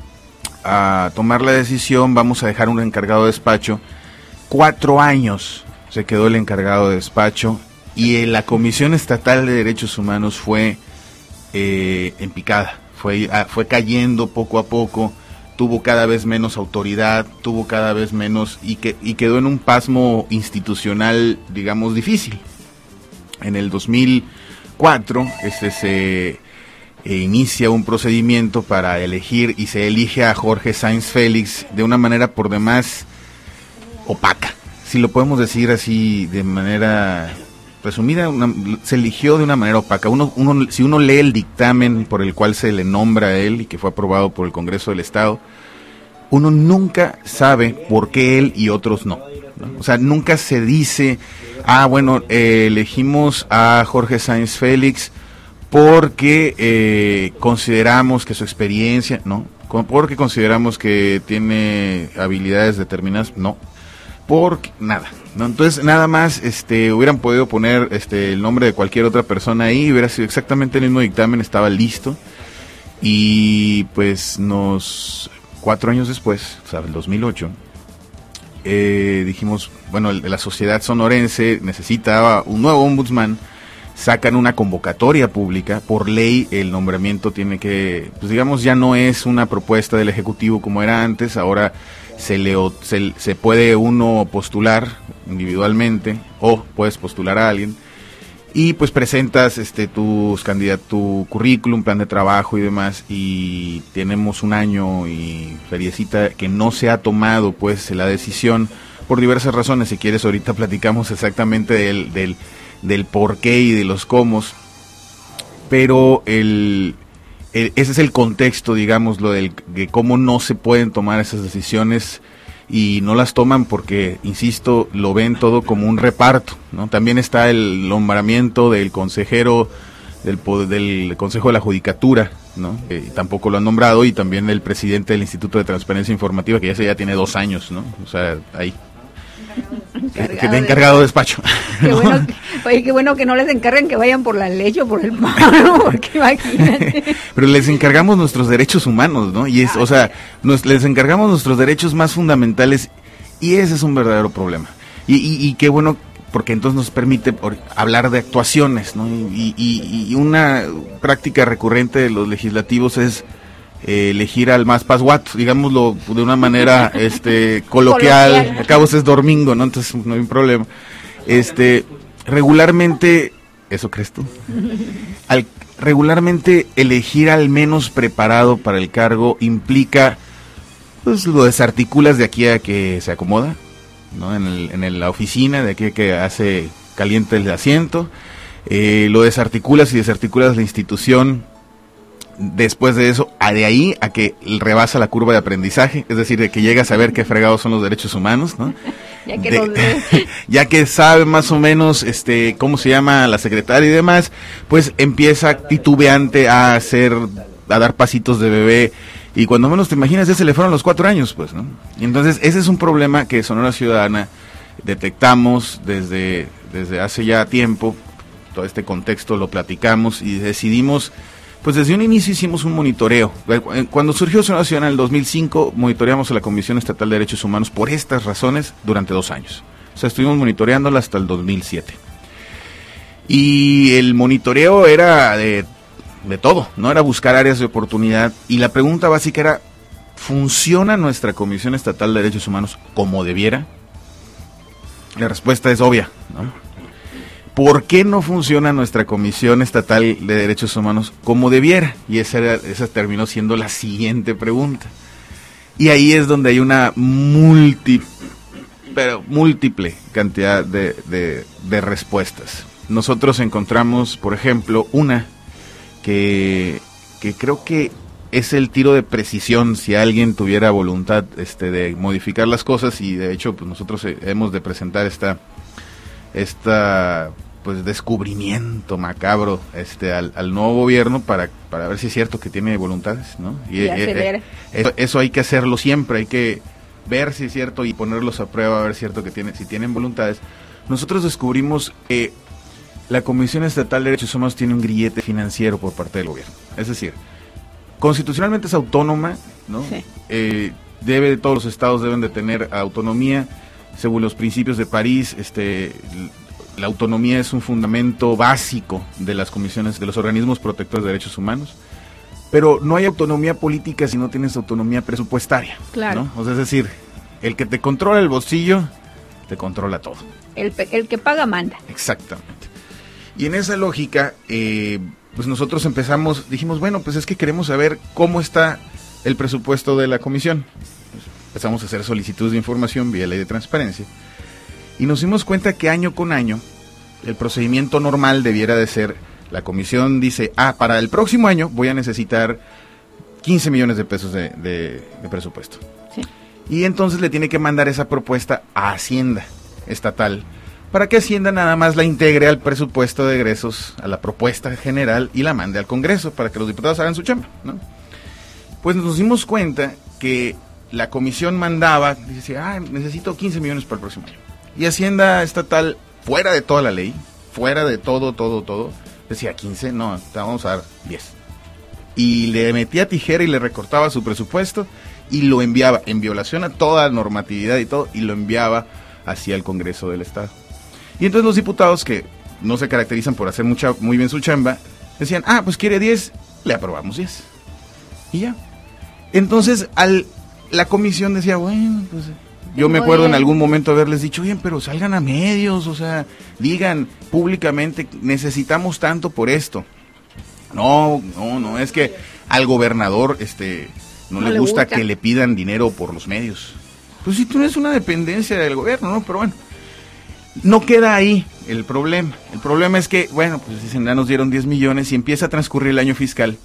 a tomar la decisión, vamos a dejar un encargado de despacho, cuatro años se quedó el encargado de despacho y la Comisión Estatal de Derechos Humanos fue eh, en picada, fue, fue cayendo poco a poco, tuvo cada vez menos autoridad, tuvo cada vez menos y, que, y quedó en un pasmo institucional, digamos, difícil. En el dos mil cuatro este, se eh, inicia un procedimiento para elegir y se elige a Jorge Sainz Félix de una manera por demás opaca. Si lo podemos decir así de manera resumida, una, se eligió de una manera opaca. Uno, uno, si uno lee el dictamen por el cual se le nombra a él y que fue aprobado por el Congreso del Estado, uno nunca sabe por qué él y otros no, ¿no? O sea, nunca se dice, ah, bueno, eh, elegimos a Jorge Sainz Félix porque eh, consideramos que su experiencia, no, porque consideramos que tiene habilidades determinadas, no. Porque nada, ¿no? Entonces nada más este hubieran podido poner este el nombre de cualquier otra persona ahí, hubiera sido exactamente el mismo dictamen, estaba listo. Y pues nos cuatro años después, o sea, el dos mil ocho, eh, dijimos, bueno, el, la sociedad sonorense necesitaba un nuevo ombudsman, sacan una convocatoria pública, por ley el nombramiento tiene que, pues digamos, ya no es una propuesta del Ejecutivo como era antes, ahora Se, le, se, se puede uno postular individualmente o puedes postular a alguien y pues presentas este tus candidatos, tu currículum, plan de trabajo y demás, y tenemos un año y feriecita que no se ha tomado pues la decisión por diversas razones. Si quieres ahorita platicamos exactamente del, del, del por qué y de los cómo, pero el ese es el contexto, digamos, lo del, de cómo no se pueden tomar esas decisiones y no las toman porque, insisto, lo ven todo como un reparto, ¿no? También está el nombramiento del consejero del, del Consejo de la Judicatura, ¿no? Eh, tampoco lo han nombrado, y también el presidente del Instituto de Transparencia Informativa, que ya, se, ya tiene dos años, ¿no? O sea, ahí. Que, que te encargado de despacho. Qué bueno, oye, qué bueno que no les encarguen que vayan por la leche o por el paro, porque imagínate. Pero les encargamos nuestros derechos humanos, ¿no? Y es, o sea, nos, les encargamos nuestros derechos más fundamentales, y ese es un verdadero problema. Y, y, y qué bueno, porque entonces nos permite por, hablar de actuaciones, ¿no? Y, y, y una práctica recurrente de los legislativos es Eh, elegir al más pasguato, digámoslo de una manera este coloquial, coloquial. Acabo es domingo, ¿no? Entonces no hay un problema. Este, regularmente, ¿eso crees tú? Al, regularmente elegir al menos preparado para el cargo implica, pues lo desarticulas de aquí a que se acomoda, ¿no? En, el, en la oficina, de aquí a que hace caliente el asiento, eh, lo desarticulas y desarticulas la institución. Después de eso, a de ahí a que rebasa la curva de aprendizaje, es decir, de que llega a saber qué fregados son los derechos humanos, ¿no? Ya que, de, los ya que sabe más o menos este cómo se llama la secretaria y demás, pues empieza titubeante a hacer, a dar pasitos de bebé, y cuando menos te imaginas ya se le fueron los cuatro años, pues, ¿no? Y entonces ese es un problema que Sonora Ciudadana detectamos desde, desde hace ya tiempo. Todo este contexto lo platicamos y decidimos. Pues desde un inicio hicimos un monitoreo. Cuando surgió Sonora Ciudadana en el dos mil cinco, monitoreamos a la Comisión Estatal de Derechos Humanos por estas razones durante dos años. O sea, estuvimos monitoreándola hasta el dos mil siete. Y el monitoreo era de, de todo, ¿no? Era buscar áreas de oportunidad. Y la pregunta básica era, ¿funciona nuestra Comisión Estatal de Derechos Humanos como debiera? La respuesta es obvia, ¿no? ¿Por qué no funciona nuestra Comisión Estatal de Derechos Humanos como debiera? Y esa, era, esa terminó siendo la siguiente pregunta. Y ahí es donde hay una multi, pero múltiple cantidad de, de, de respuestas. nosotros encontramos, por ejemplo, una que, que creo que es el tiro de precisión si alguien tuviera voluntad este, de modificar las cosas, y de hecho pues nosotros hemos de presentar esta, esta pues descubrimiento macabro este al, al nuevo gobierno para, para ver si es cierto que tiene voluntades, ¿no? Y, y acceder. Eh, eh, eso, eso hay que hacerlo siempre, hay que ver si es cierto y ponerlos a prueba, a ver si es cierto que tiene, si tienen voluntades. Nosotros descubrimos que la Comisión Estatal de Derechos Humanos tiene un grillete financiero por parte del gobierno. Es decir, constitucionalmente es autónoma, ¿no? Sí. Eh, debe, todos los estados deben de tener autonomía, según los principios de París. Este, la autonomía es un fundamento básico de las comisiones, de los organismos protectores de derechos humanos. Pero no hay autonomía política si no tienes autonomía presupuestaria. Claro. ¿No? O sea, es decir, el que te controla el bolsillo, te controla todo. El, el que paga manda. Exactamente. Y en esa lógica, eh, pues nosotros empezamos, dijimos, bueno, pues es que queremos saber cómo está el presupuesto de la comisión. Pues empezamos a hacer solicitudes de información vía ley de transparencia. Y nos dimos cuenta que año con año, el procedimiento normal debiera de ser, la comisión dice, ah, para el próximo año voy a necesitar quince millones de pesos de, de, de presupuesto. Sí. Y entonces le tiene que mandar esa propuesta a Hacienda estatal, para que Hacienda nada más la integre al presupuesto de egresos, a la propuesta general, y la mande al Congreso, para que los diputados hagan su chamba, ¿no? Pues nos dimos cuenta que la comisión mandaba, dice, ah, necesito quince millones para el próximo año. Y Hacienda estatal, fuera de toda la ley, fuera de todo, todo, todo, decía quince, no, te vamos a dar diez. Y le metía tijera y le recortaba su presupuesto y lo enviaba en violación a toda normatividad y todo, y lo enviaba hacia el Congreso del Estado. Y entonces los diputados, que no se caracterizan por hacer mucha, muy bien su chamba, decían, ah, pues quiere diez, le aprobamos diez. Y ya. Entonces al, la comisión decía, bueno, pues... Yo me acuerdo en algún momento haberles dicho, bien, pero salgan a medios, o sea, digan públicamente, necesitamos tanto por esto. No, no, no, es que al gobernador este no, no le, gusta le gusta que le pidan dinero por los medios. Pues si tú eres una dependencia del gobierno, ¿no? Pero bueno, no queda ahí el problema. El problema es que, bueno, pues dicen, ya nos dieron diez millones y empieza a transcurrir el año fiscal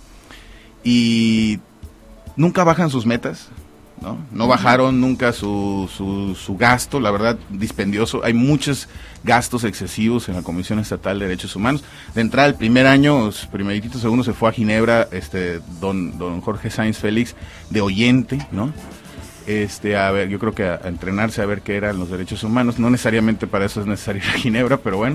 y nunca bajan sus metas. ¿No? No bajaron nunca su, su, su gasto, la verdad, dispendioso. Hay muchos gastos excesivos en la Comisión Estatal de Derechos Humanos. De entrada, el primer año, primeritito segundo, se fue a Ginebra, este, don, don Jorge Sainz Félix, de oyente, ¿no? Este, a ver, yo creo que a, a entrenarse a ver qué eran los derechos humanos. No necesariamente para eso es necesario ir a Ginebra, pero bueno.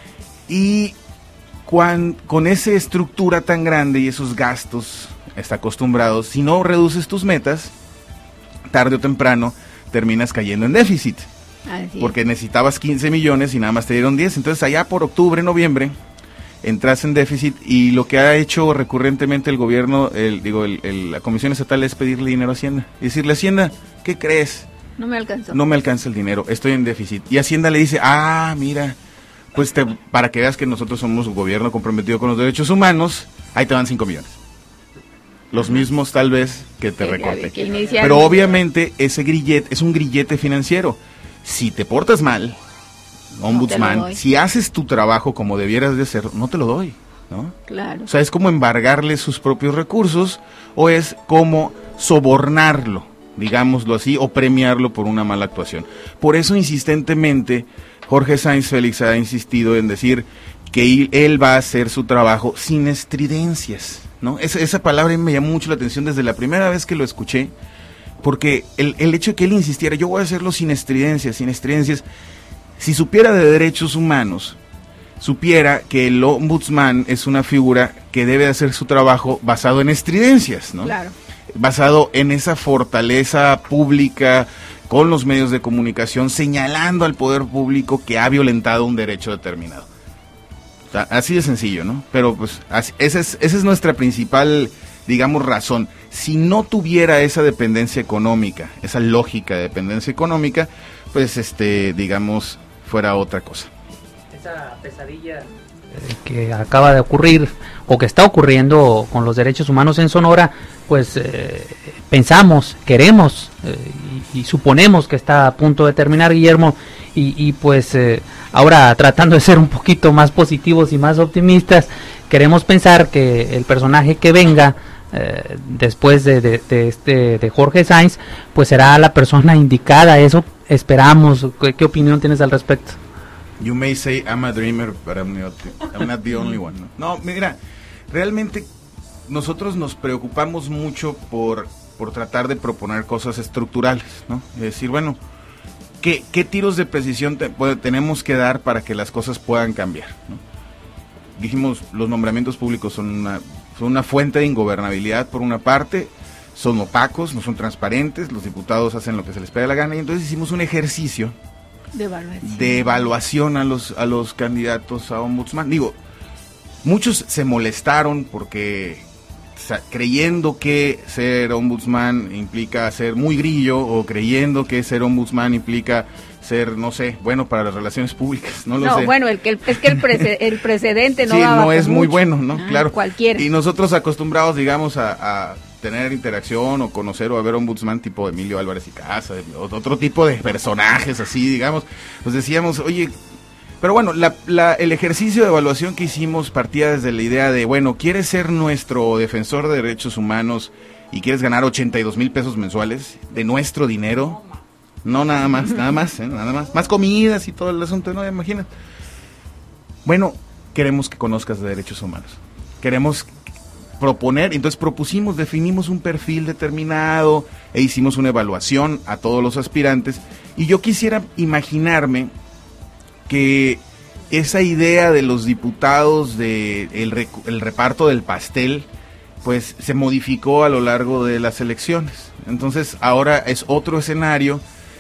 Y cuan, con esa estructura tan grande y esos gastos está acostumbrados, si no reduces tus metas, tarde o temprano terminas cayendo en déficit. Así porque es. Necesitabas quince millones y nada más te dieron diez. Entonces allá por octubre, noviembre, entras en déficit, y lo que ha hecho recurrentemente el gobierno, el, digo, el, el, la Comisión Estatal, es pedirle dinero a Hacienda. Y decirle, Hacienda, ¿qué crees? No me alcanzó. No me alcanza el dinero, estoy en déficit. Y Hacienda le dice, ah, mira, pues te, para que veas que nosotros somos un gobierno comprometido con los derechos humanos, ahí te van cinco millones. Los mismos tal vez que te recorte. Pero obviamente ese grillete es un grillete financiero. Si te portas mal, ombudsman, no si haces tu trabajo como debieras de hacer, no te lo doy, ¿no? Claro. O sea, es como embargarle sus propios recursos, o es como sobornarlo, digámoslo así, o premiarlo por una mala actuación. Por eso insistentemente Jorge Sainz Félix ha insistido en decir que él va a hacer su trabajo sin estridencias, ¿no? Esa, esa palabra me llamó mucho la atención desde la primera vez que lo escuché, porque el, el hecho de que él insistiera, yo voy a hacerlo sin estridencias, sin estridencias, si supiera de derechos humanos, supiera que el ombudsman es una figura que debe hacer su trabajo basado en estridencias, ¿no? Claro. Basado en esa fortaleza pública con los medios de comunicación, señalando al poder público que ha violentado un derecho determinado. O sea, así de sencillo, ¿no? Pero pues así, esa es, esa es nuestra principal, digamos, razón. Si no tuviera esa dependencia económica, esa lógica de dependencia económica, pues, este, digamos, fuera otra cosa. Esa pesadilla eh, que acaba de ocurrir, o que está ocurriendo con los derechos humanos en Sonora, pues eh, pensamos, queremos eh, y, y suponemos que está a punto de terminar, Guillermo, Y, y pues eh, ahora tratando de ser un poquito más positivos y más optimistas, queremos pensar que el personaje que venga eh, después de, de, de este de Jorge Sainz, pues será la persona indicada. Eso esperamos. ¿Qué, qué opinión tienes al respecto? You may say I'm a dreamer, but I'm not, I'm not the only one. No, no, mira, realmente nosotros nos preocupamos mucho por, por tratar de proponer cosas estructurales, ¿no? Es decir, bueno, ¿qué, qué tiros de precisión te, puede, tenemos que dar para que las cosas puedan cambiar, ¿no? Dijimos, los nombramientos públicos son una, son una fuente de ingobernabilidad por una parte, son opacos, no son transparentes, los diputados hacen lo que se les pega la gana, y entonces hicimos un ejercicio de evaluación, de evaluación a los, a los candidatos a ombudsman. Digo, muchos se molestaron porque o sea, creyendo que ser ombudsman implica ser muy grillo, o creyendo que ser ombudsman implica ser, no sé, bueno para las relaciones públicas, no lo no, sé. bueno, el que el, es que el, prece, el precedente no, sí, daba no es muy mucho. bueno, ¿no? Ah, claro. Cualquiera. Y nosotros acostumbrados, digamos, a, a tener interacción o conocer o a ver ombudsman tipo Emilio Álvarez y Casa, otro tipo de personajes así, digamos, pues decíamos, oye, pero bueno, la, la, el ejercicio de evaluación que hicimos partía desde la idea de, bueno, ¿quieres ser nuestro defensor de derechos humanos y quieres ganar ochenta y dos mil pesos mensuales de nuestro dinero? No, nada más, nada más, ¿eh? nada más, más comidas y todo el asunto, ¿no? Imaginas. Bueno, queremos que conozcas de derechos humanos, queremos proponer, entonces propusimos, definimos un perfil determinado e hicimos una evaluación a todos los aspirantes, y yo quisiera imaginarme que esa idea de los diputados de el, rec el reparto del pastel pues se modificó a lo largo de las elecciones. Entonces ahora es otro escenario,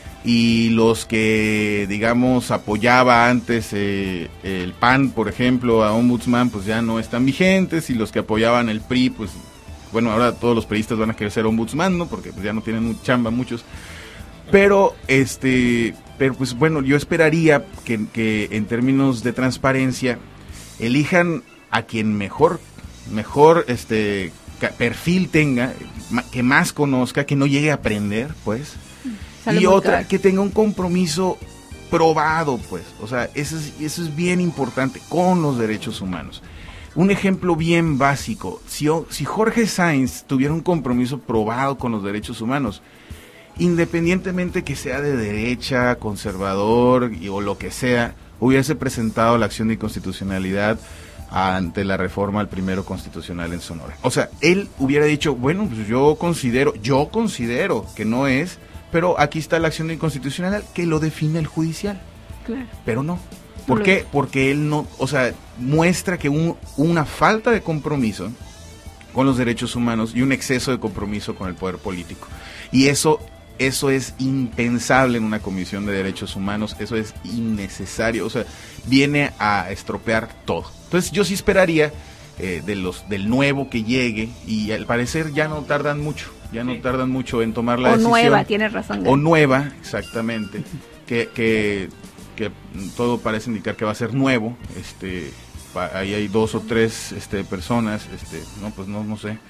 y los que, digamos, apoyaba antes eh, el P A N, por ejemplo, a ombudsman, pues ya no están vigentes, y los que apoyaban el P R I, pues, bueno, ahora todos los priistas van a querer ser ombudsman, ¿no? Porque pues, ya no tienen chamba muchos. Pero, este, pero pues bueno, yo esperaría que, que en términos de transparencia elijan a quien mejor, mejor, este, perfil tenga, que más conozca, que no llegue a aprender, pues. Y otra, que tenga un compromiso probado, pues, o sea, eso es, eso es bien importante con los derechos humanos. Un ejemplo bien básico, si, si Jorge Sainz tuviera un compromiso probado con los derechos humanos, independientemente que sea de derecha, conservador y, o lo que sea, hubiese presentado la acción de inconstitucionalidad ante la reforma al primero constitucional en Sonora. O sea, él hubiera dicho, bueno, pues yo considero, yo considero que no es, pero aquí está la acción de inconstitucionalidad que lo define el judicial. Claro. Pero no. ¿Por qué? Porque él no, o sea, muestra que un, una falta de compromiso con los derechos humanos y un exceso de compromiso con el poder político. Y eso, eso es impensable en una comisión de derechos humanos, eso es innecesario, o sea, viene a estropear todo. Entonces yo sí esperaría eh, de los del nuevo que llegue, y al parecer ya no tardan mucho. Ya no tardan mucho en tomar la o decisión. O nueva, tienes razón. O nueva, exactamente. Que, que, que todo parece indicar que va a ser nuevo. Este, pa, ahí hay dos o tres este, personas. Este, no, pues no, no sé.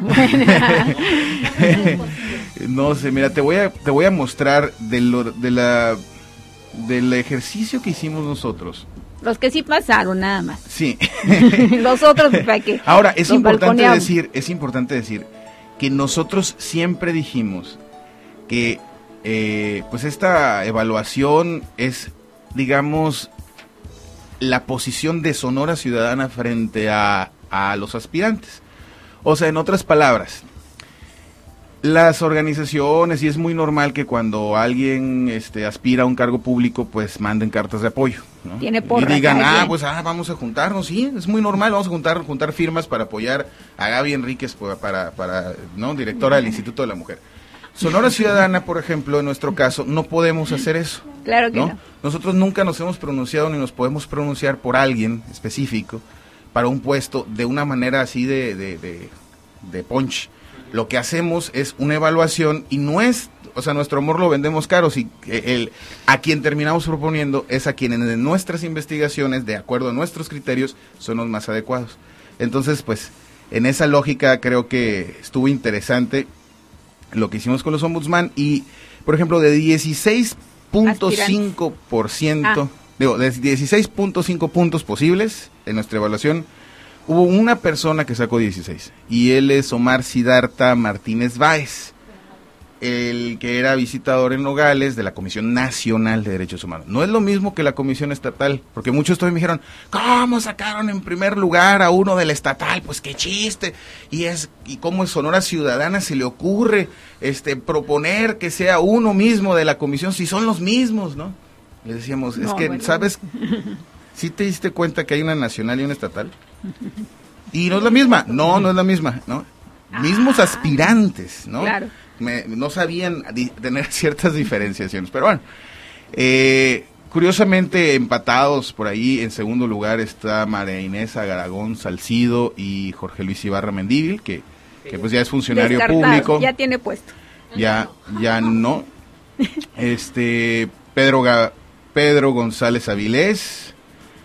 No sé, mira, te voy a, te voy a mostrar de lo, de la, del ejercicio que hicimos nosotros. Los que sí pasaron, nada más. Sí. Los otros, ¿para qué? Ahora, es importante decir, es importante decir que nosotros siempre dijimos que eh, pues esta evaluación es, digamos, la posición de Sonora Ciudadana frente a, a los aspirantes. O sea, en otras palabras, las organizaciones, y es muy normal que cuando alguien este, aspira a un cargo público, pues manden cartas de apoyo, ¿no? Tiene porra, y digan, ah, quien. pues ah, vamos a juntarnos, sí, es muy normal, vamos a juntar juntar firmas para apoyar a Gaby Enríquez para, para ¿no? directora del Instituto de la Mujer. Sonora Ciudadana, por ejemplo, en nuestro caso, no podemos hacer eso. Claro que ¿no? no. Nosotros nunca nos hemos pronunciado ni nos podemos pronunciar por alguien específico para un puesto de una manera así de, de, de, de punch. Lo que hacemos es una evaluación, y no es, o sea, nuestro amor lo vendemos caro, si el, a quien terminamos proponiendo es a quienes en nuestras investigaciones, de acuerdo a nuestros criterios, son los más adecuados. Entonces, pues, en esa lógica creo que estuvo interesante lo que hicimos con los ombudsman, y, por ejemplo, de dieciséis punto cinco por ciento, ah. digo, de dieciséis punto cinco puntos posibles en nuestra evaluación, hubo una persona que sacó dieciséis, y él es Omar Siddhartha Martínez Báez, el que era visitador en Nogales de la Comisión Nacional de Derechos Humanos. No es lo mismo que la Comisión Estatal, porque muchos todavía me dijeron, ¿cómo sacaron en primer lugar a uno del estatal? Pues qué chiste, y es y cómo es Sonora Ciudadana se le ocurre este proponer que sea uno mismo de la comisión, si son los mismos, ¿no? Le decíamos, es no, que, bueno. ¿sabes? ¿Sí te diste cuenta que hay una nacional y una estatal? Y no es la misma, no, no es la misma, ¿no? Ah, mismos aspirantes, ¿no? Claro. Me, no sabían di, tener ciertas diferenciaciones, pero bueno, eh, curiosamente empatados por ahí, en segundo lugar está María Inés Agaragón Salcido y Jorge Luis Ibarra Mendívil, que, que pues ya es funcionario Descartado, público. Ya tiene puesto. Ya, ya no. Este, Pedro, Ga, Pedro González Avilés,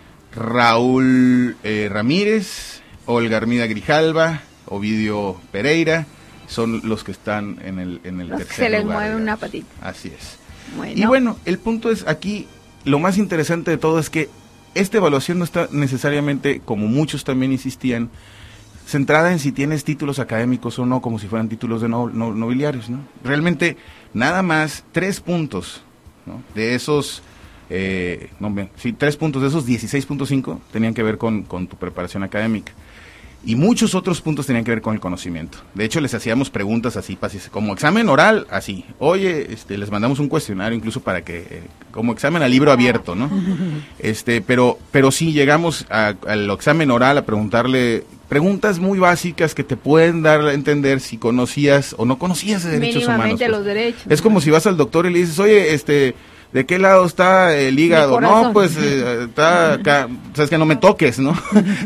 Raúl eh, Ramírez, Olga Armida Grijalva, Ovidio Pereira, son los que están en el en el los tercer se les lugar, mueve digamos. una patita. Así es. Bueno. Y bueno, el punto es aquí, lo más interesante de todo es que esta evaluación no está necesariamente, como muchos también insistían, centrada en si tienes títulos académicos o no, como si fueran títulos de no, no, nobiliarios, ¿no? Realmente, nada más tres puntos, ¿no? De esos, eh, no, sí, tres puntos de esos dieciséis punto cinco tenían que ver con, con tu preparación académica. Y muchos otros puntos tenían que ver con el conocimiento. De hecho, les hacíamos preguntas así, como examen oral, así. Oye, este, les mandamos un cuestionario incluso para que, eh, como examen a libro abierto, ¿no? Este, pero, pero sí llegamos a, al examen oral a preguntarle preguntas muy básicas que te pueden dar a entender si conocías o no conocías de derechos humanos. Pues. Los derechos. Es como si vas al doctor y le dices, oye, este... ¿de qué lado está el hígado? No, pues eh, está acá, sabes que no me toques, ¿no?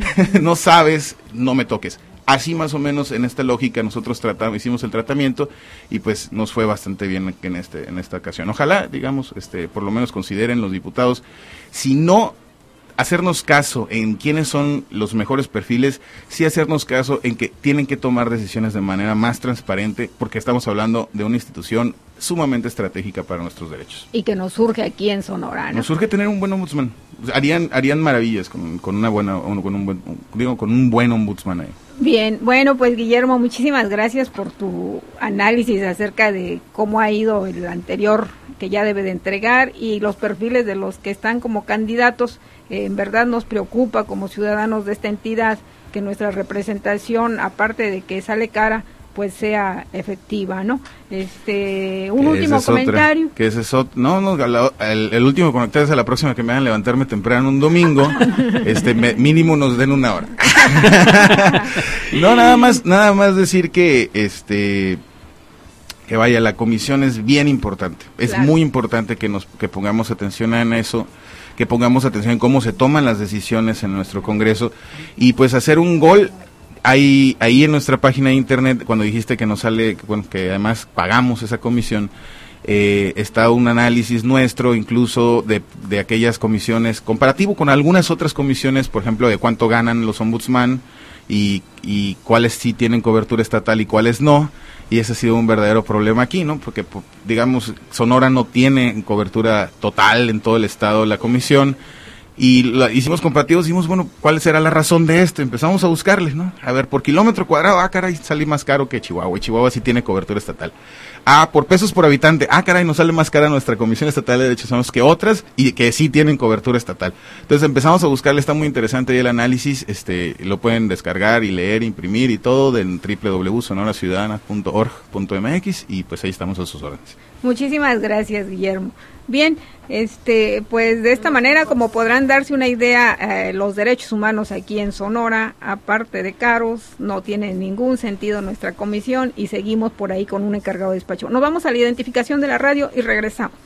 No sabes, no me toques. Así más o menos en esta lógica nosotros tratamos, hicimos el tratamiento y pues nos fue bastante bien en este en esta ocasión. Ojalá, digamos, este por lo menos consideren los diputados, si no hacernos caso en quiénes son los mejores perfiles, sí hacernos caso en que tienen que tomar decisiones de manera más transparente, porque estamos hablando de una institución sumamente estratégica para nuestros derechos. Y que nos surge aquí en Sonora, ¿no? Nos surge tener un buen ombudsman. Harían harían maravillas con, con una buena con un buen digo con un buen ombudsman ahí. Bien, bueno, pues Guillermo, muchísimas gracias por tu análisis acerca de cómo ha ido el anterior que ya debe de entregar y los perfiles de los que están como candidatos. Eh, en verdad nos preocupa como ciudadanos de esta entidad que nuestra representación, aparte de que sale cara, pues sea efectiva, ¿no? Este, un último es comentario. Otra, que ese es otro, no, no, el, el último comentario es a la próxima que me hagan levantarme temprano un domingo, este, me, mínimo nos den una hora. No, nada más, nada más decir que, este, que vaya, la comisión es bien importante, es claro. Muy importante que nos, que pongamos atención en eso, que pongamos atención en cómo se toman las decisiones en nuestro Congreso y pues hacer un gol. Ahí, ahí en nuestra página de internet, cuando dijiste que nos sale, que, bueno, que además pagamos esa comisión, eh, está un análisis nuestro, incluso de, de aquellas comisiones, comparativo con algunas otras comisiones, por ejemplo, de cuánto ganan los ombudsman y, y cuáles sí tienen cobertura estatal y cuáles no, y ese ha sido un verdadero problema aquí, ¿no? Porque, digamos, Sonora no tiene cobertura total en todo el estado la comisión, y la, hicimos comparativos, dijimos, bueno, ¿cuál será la razón de esto? Empezamos a buscarles, ¿no? A ver, por kilómetro cuadrado, ah, caray, sale más caro que Chihuahua, y Chihuahua sí tiene cobertura estatal. Ah, por pesos por habitante, ah, caray, nos sale más cara nuestra Comisión Estatal de Derechos Humanos que otras, y que sí tienen cobertura estatal. Entonces empezamos a buscarle, está muy interesante ahí el análisis, este, lo pueden descargar y leer, imprimir y todo, en doble u doble u doble u punto sonora ciudadana punto org punto m x, y pues ahí estamos a sus órdenes. Muchísimas gracias, Guillermo. Bien, este, pues de esta manera, como podrán darse una idea, eh, los derechos humanos aquí en Sonora, aparte de caros, no tienen ningún sentido nuestra comisión y seguimos por ahí con un encargado de despacho. Nos vamos a la identificación de la radio y regresamos.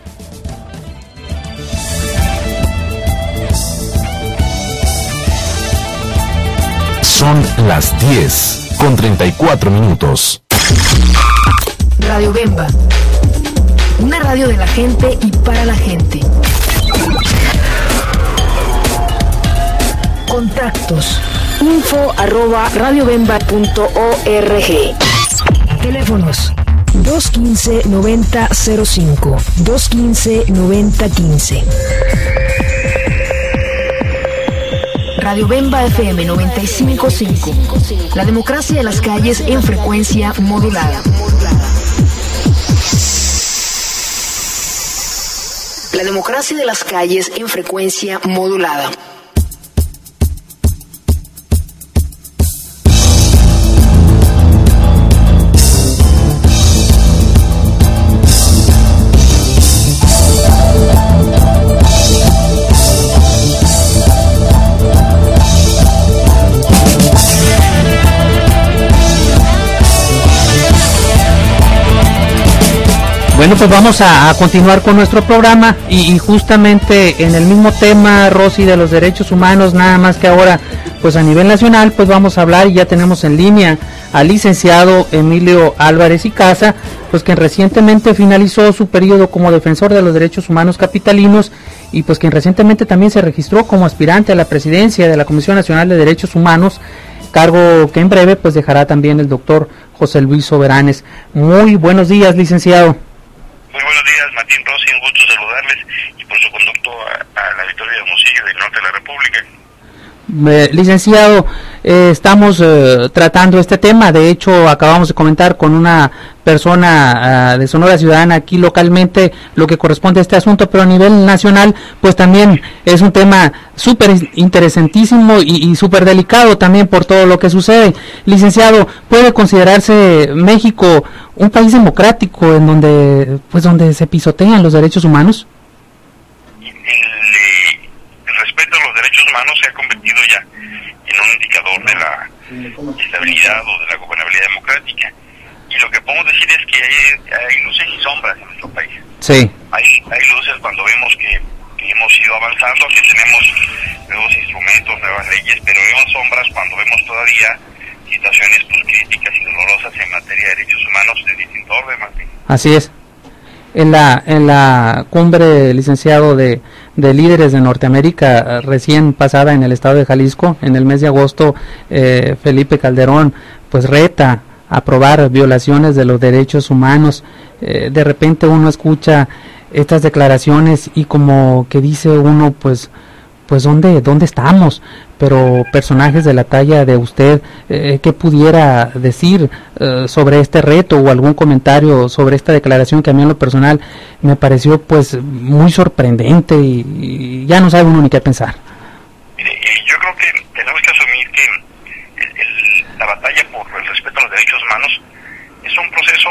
Son las diez con treinta y cuatro minutos. Radio Bemba. Una radio de la gente y para la gente. Contactos. Info arroba radiobemba punto org. Teléfonos dos uno cinco, nueve cero cero cinco. dos uno cinco, nueve cero uno cinco. Radio Bemba F M noventa y cinco punto cinco. La democracia de las calles en frecuencia modulada. La democracia de las calles en frecuencia modulada. Bueno, pues vamos a, a continuar con nuestro programa y, y justamente en el mismo tema, Rosy, de los derechos humanos, nada más que ahora, pues a nivel nacional, pues vamos a hablar y ya tenemos en línea al licenciado Emilio Álvarez y Casa, pues quien recientemente finalizó su periodo como defensor de los derechos humanos capitalinos y pues quien recientemente también se registró como aspirante a la presidencia de la Comisión Nacional de Derechos Humanos, cargo que en breve pues dejará también el doctor José Luis Soberanes. Muy buenos días, licenciado. Muy buenos días, Martín Rossi, un gusto saludarles y por su conducto a, a la Victoria de Hermosillo del norte de la República. Eh, licenciado, eh, estamos eh, tratando este tema, de hecho acabamos de comentar con una persona uh, de Sonora Ciudadana aquí localmente lo que corresponde a este asunto, pero a nivel nacional pues también es un tema súper interesantísimo y, y súper delicado también por todo lo que sucede. Licenciado, ¿puede considerarse México un país democrático en donde pues donde se pisotean los derechos humanos? El respeto a los derechos humanos se ha convertido ya en un indicador de la estabilidad o de la gobernabilidad democrática. Y lo que podemos decir es que hay, hay luces y sombras en nuestro país. Sí. Hay, hay luces cuando vemos que, que hemos ido avanzando, que tenemos nuevos instrumentos, nuevas leyes, pero vemos sombras cuando vemos todavía situaciones pues, críticas y dolorosas en materia de derechos humanos de distinto orden, Martín. Así es. En la en la cumbre, licenciado, de, de líderes de Norteamérica recién pasada en el estado de Jalisco, en el mes de agosto, eh, Felipe Calderón pues reta a aprobar violaciones de los derechos humanos. Eh, de repente uno escucha estas declaraciones y como que dice uno pues pues dónde dónde estamos, pero personajes de la talla de usted, eh, ¿qué pudiera decir eh, sobre este reto o algún comentario sobre esta declaración que a mí en lo personal me pareció pues muy sorprendente y, y ya no sabe uno ni qué pensar? Mire, eh, yo creo que tenemos que asumir que el, el, la batalla por el respeto a los derechos humanos es un proceso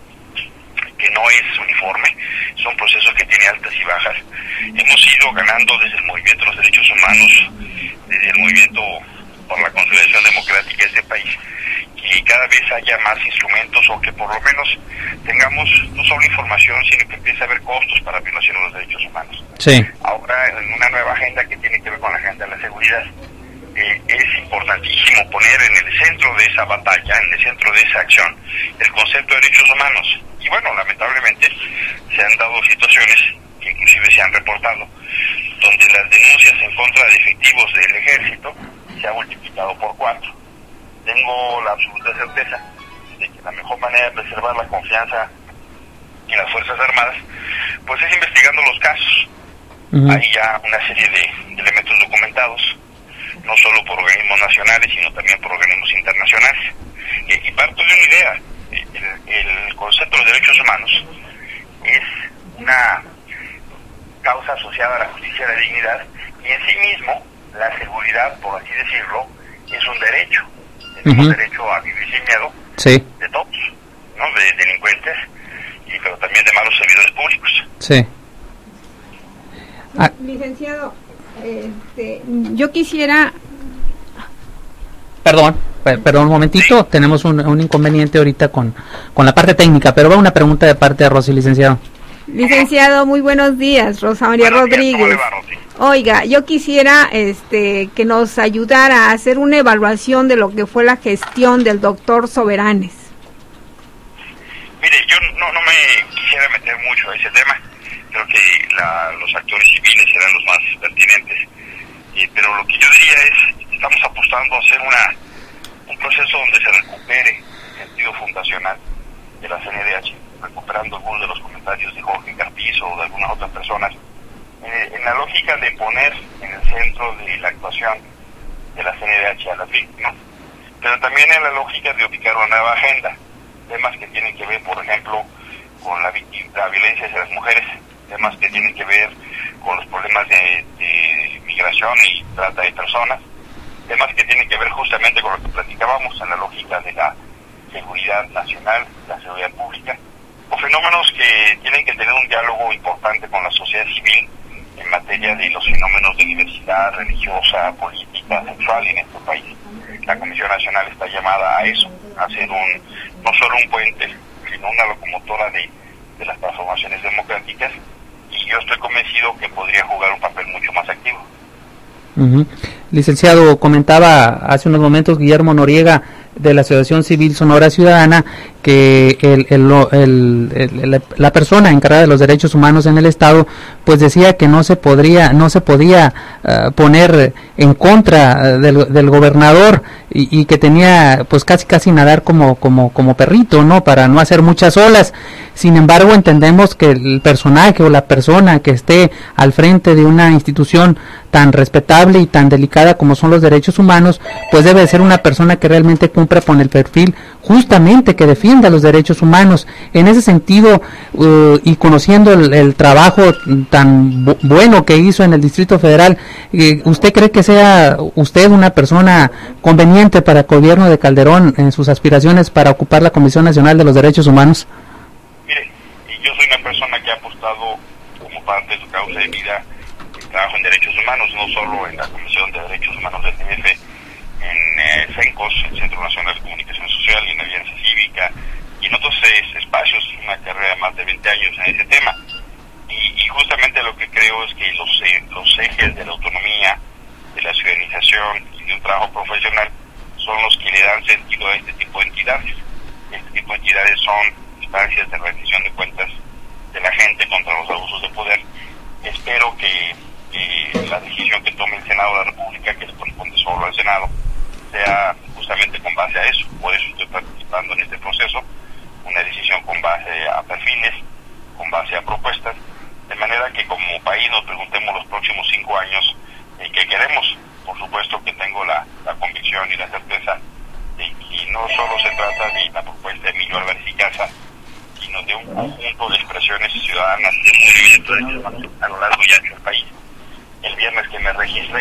que no es uniforme, es un proceso que tiene altas y bajas. Hemos ido ganando desde el movimiento de los derechos humanos, desde el movimiento por la consolidación democrática de este país, que cada vez haya más instrumentos o que por lo menos tengamos no solo información, sino que empiece a haber costos para violación de los derechos humanos. Sí. Ahora, en una nueva agenda que tiene que ver con la agenda de la seguridad, eh, es importantísimo poner en el centro de esa batalla, en el centro de esa acción, el concepto de derechos humanos. Y bueno, lamentablemente se han dado situaciones que inclusive se han reportado, donde las denuncias en contra de efectivos del ejército se han multiplicado por cuatro. Tengo la absoluta certeza de que la mejor manera de preservar la confianza en las Fuerzas Armadas, pues es investigando los casos. Uh-huh. Hay ya una serie de, de elementos documentados, no solo por organismos nacionales, sino también por organismos internacionales. Eh, y parto de una idea, el, el concepto de los derechos humanos es una causa asociada a la justicia y la dignidad, y en sí mismo la seguridad, por así decirlo, es un derecho. Tenemos uh-huh. derecho a vivir sin miedo, sí. de todos, ¿no? De delincuentes, y pero también de malos servidores públicos. Sí. Ah. Licenciado, este, yo quisiera... Perdón, per, perdón un momentito, sí. Tenemos un, un inconveniente ahorita con, con la parte técnica, pero va una pregunta de parte de Rosy, licenciado. Licenciado, muy buenos días, Rosa María buenos Rodríguez. Días, ¿cómo le va, Rosy? Oiga, yo quisiera este, que nos ayudara a hacer una evaluación de lo que fue la gestión del doctor Soberanes. Mire, yo no, no me quisiera meter mucho a ese tema, creo que la, los actores civiles serán los más pertinentes, eh, pero lo que yo diría es, estamos apostando a hacer una un proceso donde se recupere el sentido fundacional de la C N D H, recuperando algunos de los comentarios de Jorge Carpizo o de algunas otras personas, eh, en la lógica de poner en el centro de la actuación de la C N D H a las víctimas, pero también en la lógica de ubicar una nueva agenda, temas que tienen que ver, por ejemplo, con la, la violencia hacia las mujeres, temas que tienen que ver con los problemas de, de migración y trata de personas, temas que tienen que ver justamente con lo que platicábamos en la lógica de la seguridad nacional, la seguridad pública, o fenómenos que tienen que tener un diálogo importante con la sociedad civil en materia de los fenómenos de diversidad religiosa, política, sexual en este país. La Comisión Nacional está llamada a eso, a ser un no solo un puente, sino una locomotora de, de las transformaciones democráticas, y yo estoy convencido que podría jugar un papel mucho más activo. Uh-huh. Licenciado, comentaba hace unos momentos Guillermo Noriega de la Asociación Civil Sonora Ciudadana que el, el, el, el, la persona encargada de los derechos humanos en el Estado pues decía que no se podría no se podía uh, poner en contra del, del gobernador y, y que tenía pues casi casi nadar como como como perrito, ¿no?, para no hacer muchas olas. Sin embargo, entendemos que el personaje o la persona que esté al frente de una institución tan respetable y tan delicada como son los derechos humanos, pues debe de ser una persona que realmente cumpla con el perfil justamente que defienda los derechos humanos. En ese sentido, uh, y conociendo el, el trabajo tan bu bueno que hizo en el Distrito Federal, eh, ¿usted cree que sea usted una persona conveniente para el gobierno de Calderón en sus aspiraciones para ocupar la Comisión Nacional de los Derechos Humanos? Mire, yo soy una persona que ha apostado como parte de su causa de vida el trabajo en derechos humanos, no solo en la Comisión de Derechos Humanos del D F, en eh, CENCOS, el Centro Nacional de Comunicación Social, y en Alianza Cívica, y en otros eh, espacios, una carrera de más de veinte años en ese tema. Y, y justamente lo que creo es que los, eh, los ejes de la autonomía, de la ciudadanización y de un trabajo profesional son los que le dan sentido a este tipo de entidades. Este tipo de entidades son instancias de rendición de cuentas de la gente contra los abusos de poder. Espero que eh, la decisión que tome el Senado de la República, que le corresponde solo al Senado, sea justamente con base a eso. Por eso estoy participando en este proceso, una decisión con base a perfiles, con base a propuestas, de manera que como país nos preguntemos los próximos cinco años eh, qué queremos. Por supuesto que tengo la, la convicción y la certeza de que no solo se trata de la propuesta de Emilio Álvarez y Casa, sino de un conjunto de expresiones ciudadanas de movimientos a lo largo y ancho del país. El viernes que me registré,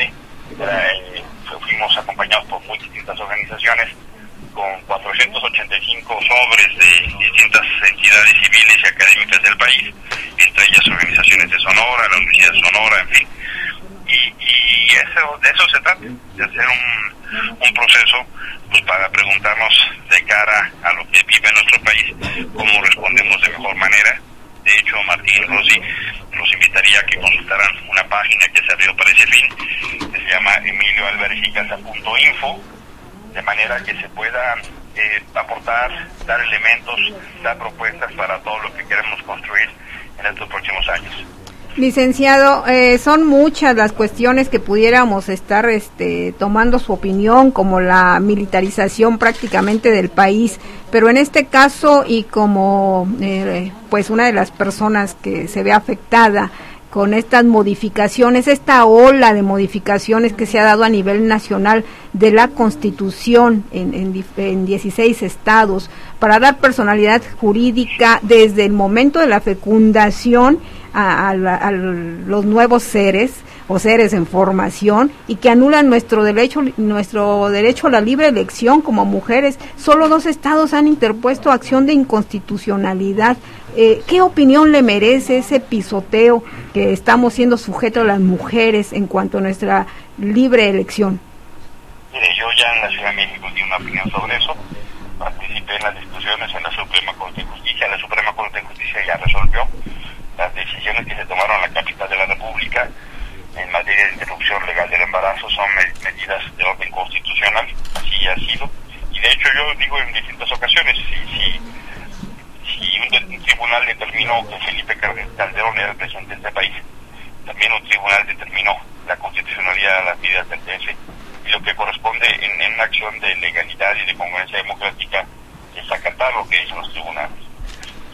eh, fuimos acompañados por muy distintas organizaciones, con cuatrocientos ochenta y cinco sobres de distintas entidades civiles y académicas del país, entre ellas organizaciones de Sonora, la Universidad de Sonora, en fin. Y, y eso, de eso se trata, de hacer un, un proceso pues para preguntarnos de cara a lo que vive nuestro país, cómo respondemos de mejor manera. De hecho, Martín Rossi nos invitaría a que consultaran una página que se abrió para ese fin, que se llama emilio alvarez y casa punto info, de manera que se pueda eh, aportar, dar elementos, dar propuestas para todo lo que queremos construir en estos próximos años. Licenciado, eh, son muchas las cuestiones que pudiéramos estar este, tomando su opinión, como la militarización prácticamente del país, pero en este caso, y como eh, pues una de las personas que se ve afectada con estas modificaciones, esta ola de modificaciones que se ha dado a nivel nacional de la Constitución en, en, en dieciséis estados, para dar personalidad jurídica desde el momento de la fecundación a, a, a los nuevos seres o seres en formación, y que anulan nuestro derecho nuestro derecho a la libre elección como mujeres. Solo dos estados han interpuesto acción de inconstitucionalidad. Eh, ¿Qué opinión le merece ese pisoteo que estamos siendo sujetos las mujeres en cuanto a nuestra libre elección? Mire, yo ya en la Ciudad de México di una opinión sobre eso, participé en las discusiones en la Suprema Corte de Justicia. La Suprema Corte de Justicia ya resolvió las decisiones que se tomaron en la capital de la República en materia de interrupción legal del embarazo. Son me medidas de orden constitucional, así ha sido, y de hecho yo digo en distintas ocasiones, si, si, si un, un tribunal determinó que Felipe Calderón era el presidente de este país, también un tribunal determinó la constitucionalidad de las medidas del T F, y lo que corresponde en, en una acción de legalidad y de congruencia democrática es acatar lo que dicen los tribunales.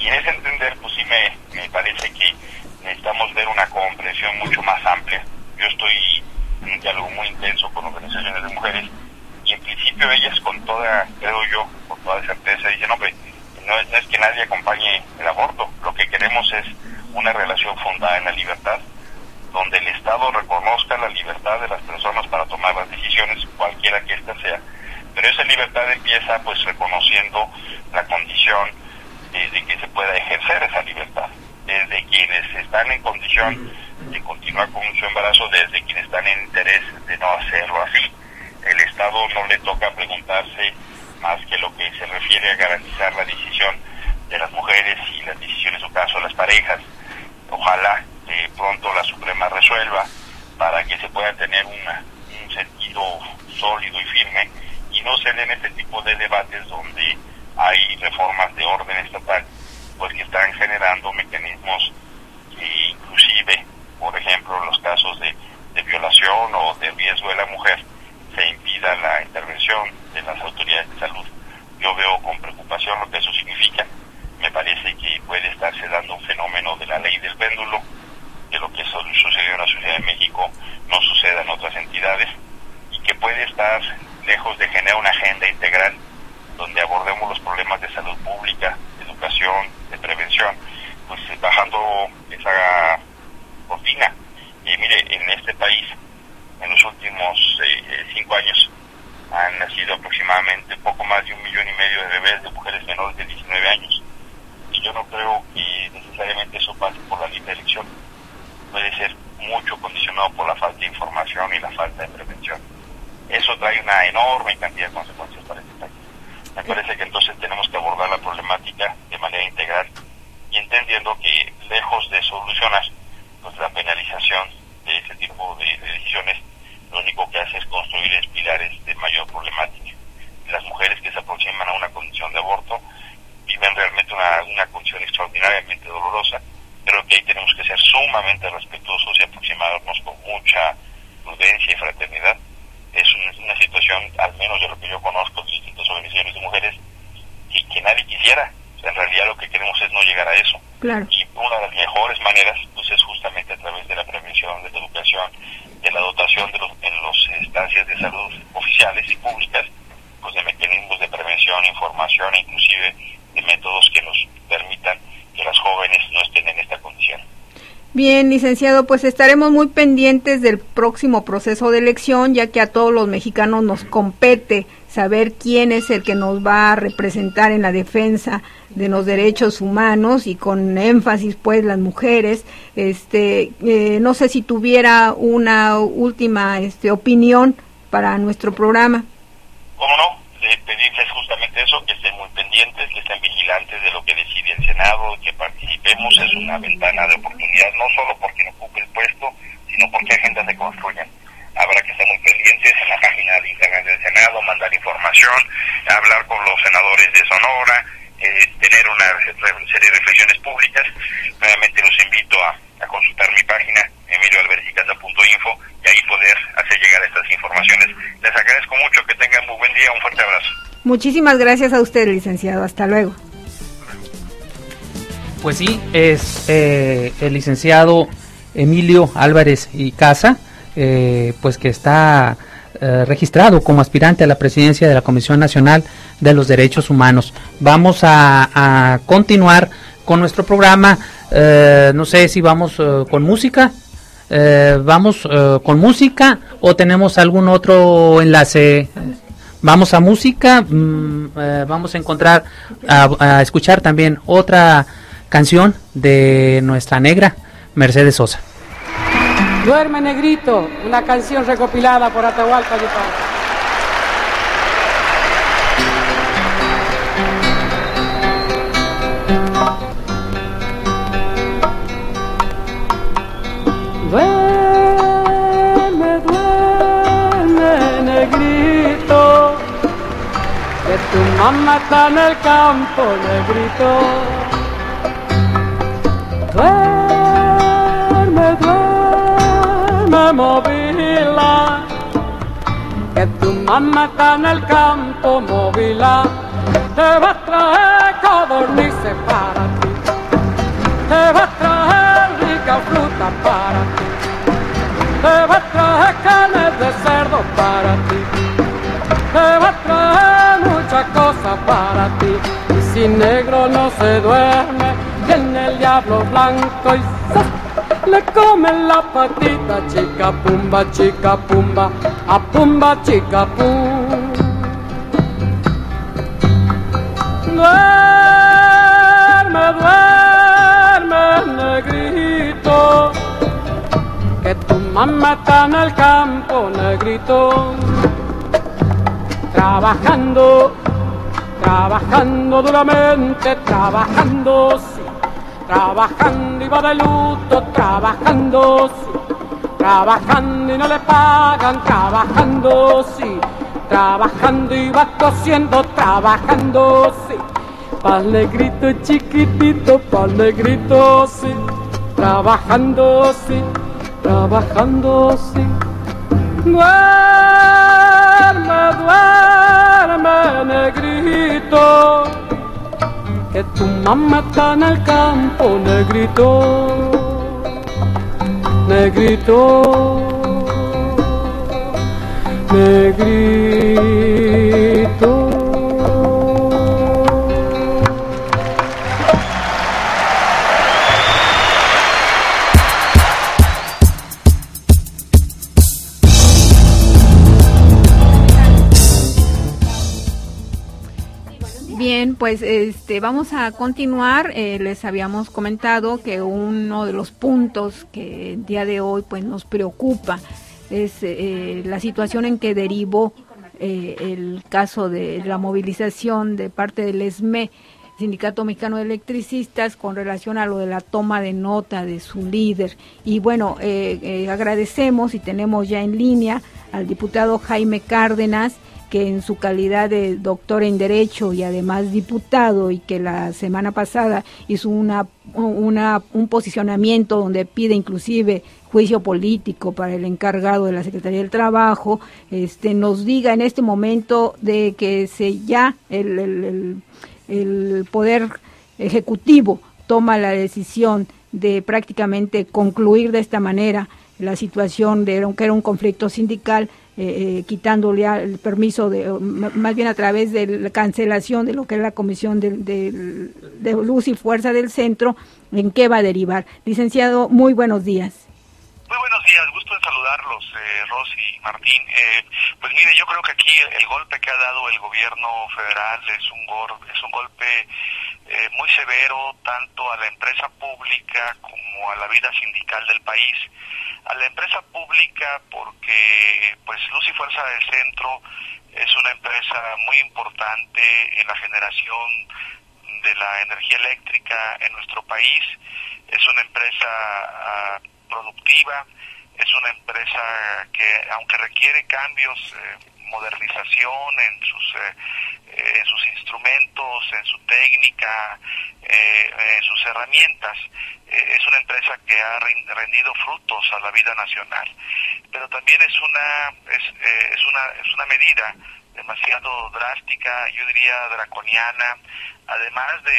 Y en ese entender, pues sí me, me parece que necesitamos ver una comprensión mucho más amplia. Yo estoy en un diálogo muy intenso con organizaciones de mujeres y en principio ellas con toda, creo yo, con toda certeza dicen, hombre, no es, no es que nadie acompañe el aborto, lo que queremos es una relación fundada en la libertad, donde el Estado reconozca la libertad de las personas para tomar las decisiones, cualquiera que ésta sea, pero esa libertad empieza pues reconociendo la condición eh, de que se pueda ejercer esa libertad, desde quienes están en condición de continuar con su embarazo, desde quienes están en interés de no hacerlo así. El Estado no le toca preguntarse más que lo que se refiere a garantizar la decisión de las mujeres y las decisiones, en su caso, las parejas. Ojalá eh, pronto la Suprema resuelva para que se pueda tener una, un sentido sólido y firme y no se den este tipo de debates donde hay reformas de orden estatal pues que están generando mecanismos que inclusive, por ejemplo, en los casos de, de violación o de riesgo de la mujer, se impida la intervención de las autoridades de salud. Yo veo con preocupación lo que eso significa. Me parece que puede estarse dando un fenómeno de la ley del péndulo, que lo que sucedió en la Ciudad de México no suceda en otras entidades, y que puede estar lejos de generar una agenda integral donde abordemos los problemas de salud pública, de educación, de prevención, pues bajando esa cortina. Y mire, en este país, en los últimos eh, cinco años, han nacido aproximadamente poco más de un millón y medio de bebés de mujeres menores de diecinueve años. Y yo no creo que necesariamente eso pase por la libre elección. Puede ser mucho condicionado por la falta de información y la falta de prevención. Eso trae una enorme cantidad de consecuencias para este país. Me parece que entonces tenemos que abordar la problemática de manera integral y entendiendo que lejos de solucionar pues, la penalización de ese tipo de, de decisiones, lo único que hace es construir pilares de mayor problemática. Las mujeres que se aproximan a una condición de aborto viven realmente una, una condición extraordinariamente dolorosa. Creo que ahí tenemos que ser sumamente respetuosos y aproximarnos con mucha prudencia y fraternidad. Es una, una situación, al menos de lo que yo conozco de distintas organizaciones de mujeres, que, que nadie quisiera. O sea, en realidad lo que queremos es no llegar a eso. Claro. Y una de las mejores maneras pues es justamente a través de la prevención, de la educación, de la dotación de los, en las instancias de salud oficiales y públicas, pues de mecanismos de prevención, información e inclusive de métodos que nos permitan que las jóvenes no estén en esta condición. Bien, licenciado, pues estaremos muy pendientes del próximo proceso de elección, ya que a todos los mexicanos nos compete saber quién es el que nos va a representar en la defensa de los derechos humanos y con énfasis pues las mujeres. Este, eh, no sé si tuviera una última este, opinión para nuestro programa. ¿Cómo no? De pedirles justamente eso, que estén muy pendientes, que estén vigilantes de lo que decide el Senado, que participemos. Es una ventana de oportunidad, no solo porque no ocupe el puesto, sino porque agendas se construyen. Habrá que estar muy pendientes en la página de internet del Senado, mandar información, hablar con los senadores de Sonora, eh, tener una serie de reflexiones públicas. Nuevamente los invito a, a consultar mi página, emilio alvarez y casa punto info, y ahí poder hacer llegar estas informaciones. Les agradezco mucho, que tengan muy buen día, un fuerte abrazo. Muchísimas gracias a usted, licenciado, hasta luego. Pues sí, es eh, el licenciado Emilio Álvarez y Casa, eh, pues que está eh, registrado como aspirante a la presidencia de la Comisión Nacional de los Derechos Humanos. Vamos a, a continuar con nuestro programa, eh, no sé si vamos eh, con música, eh, vamos eh, con música o tenemos algún otro enlace. Vamos a música, mmm, eh, vamos a encontrar, a, a escuchar también otra canción de nuestra negra, Mercedes Sosa. Duerme Negrito, una canción recopilada por Atahualpa Yupanqui. Duerme, duerme, negrito, que tu mamá está en el campo, negrito. Duerme, duerme, movila, que tu mamá está en el campo, movila. Te va a traer codornices para ti. te va a traer rica fruta para ti, te va a traer carne de cerdo para ti, te va a traer muchas cosas para ti. Y si negro no se duerme, viene el diablo blanco y ¡zas! Le comen la patita, chica pumba, chica pumba, a pumba, chica pum. Duerme, duerme, negrito, que tu mamá está en el campo, negrito, trabajando, trabajando duramente, trabajando, sí, trabajando y va de luto, trabajando, sí, trabajando y no le pagan, trabajando, sí, trabajando y va cosiendo, trabajando, sí, pa'l negrito chiquitito, pa'l negrito, sí, trabajando, sí, trabajando, sí. Duerme, duerme, negrito, que tu mamá está en el campo, negrito, negrito, negrito. Bien, pues este vamos a continuar. Eh, les habíamos comentado que uno de los puntos que el día de hoy pues nos preocupa es eh, la situación en que derivó eh, el caso de la movilización de parte del E S M E, Sindicato Mexicano de Electricistas, con relación a lo de la toma de nota de su líder. Y bueno, eh, eh, agradecemos y tenemos ya en línea al diputado Jaime Cárdenas, que en su calidad de doctor en Derecho y además diputado, y que la semana pasada hizo una, una un posicionamiento donde pide inclusive juicio político para el encargado de la Secretaría del Trabajo, este nos diga en este momento de que se ya el, el, el, el Poder Ejecutivo toma la decisión de prácticamente concluir de esta manera la situación de que era un conflicto sindical, Eh, eh, quitándole el permiso, de más bien a través de la cancelación de lo que es la Comisión de, de, de Luz y Fuerza del Centro. ¿En qué va a derivar? Licenciado, muy buenos días. Muy buenos días, gusto en saludarlos, eh, Rosy, Martín. Eh, pues mire, yo creo que aquí el, el golpe que ha dado el gobierno federal es un, gor, es un golpe eh, muy severo tanto a la empresa pública como a la vida sindical del país. A la empresa pública porque pues Luz y Fuerza del Centro es una empresa muy importante en la generación de la energía eléctrica en nuestro país. Es una empresa uh, productiva, es una empresa que aunque requiere cambios, eh, modernización en sus eh, eh, en sus instrumentos, en su técnica, eh, en sus herramientas, eh, es una empresa que ha rendido frutos a la vida nacional, pero también es una es, eh, es una es una medida demasiado drástica, yo diría draconiana, además de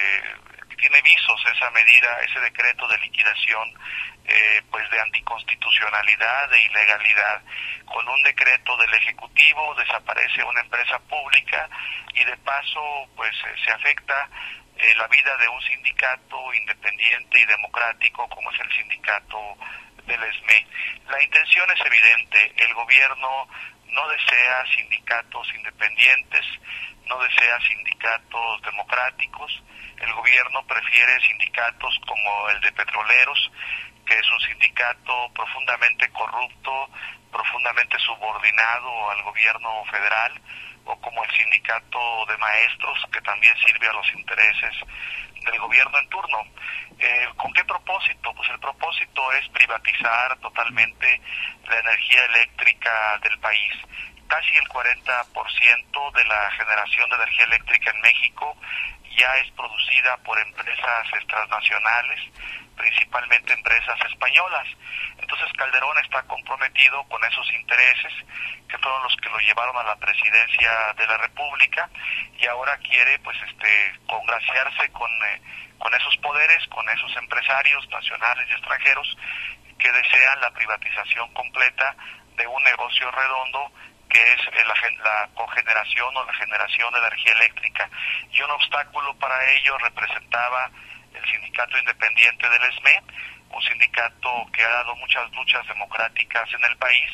tiene visos esa medida, ese decreto de liquidación, eh, pues de anticonstitucionalidad, de ilegalidad. Con un decreto del Ejecutivo desaparece una empresa pública y de paso pues eh, se afecta eh, la vida de un sindicato independiente y democrático como es el sindicato del E S M E. La intención es evidente, el gobierno no desea sindicatos independientes, no desea sindicatos democráticos. El gobierno prefiere sindicatos como el de petroleros, que es un sindicato profundamente corrupto, profundamente subordinado al gobierno federal, o como el sindicato de maestros, que también sirve a los intereses del gobierno en turno. Eh, ¿Con qué propósito? Pues el propósito es privatizar totalmente la energía eléctrica del país. Casi el cuarenta por ciento de la generación de energía eléctrica en México ya es producida por empresas transnacionales, principalmente empresas españolas. Entonces Calderón está comprometido con esos intereses, que fueron los que lo llevaron a la presidencia de la República, y ahora quiere pues este congraciarse con, eh, con esos poderes, con esos empresarios nacionales y extranjeros que desean la privatización completa de un negocio redondo que es la, la cogeneración o la generación de energía eléctrica. Y un obstáculo para ello representaba el Sindicato Independiente del ESME, un sindicato que ha dado muchas luchas democráticas en el país,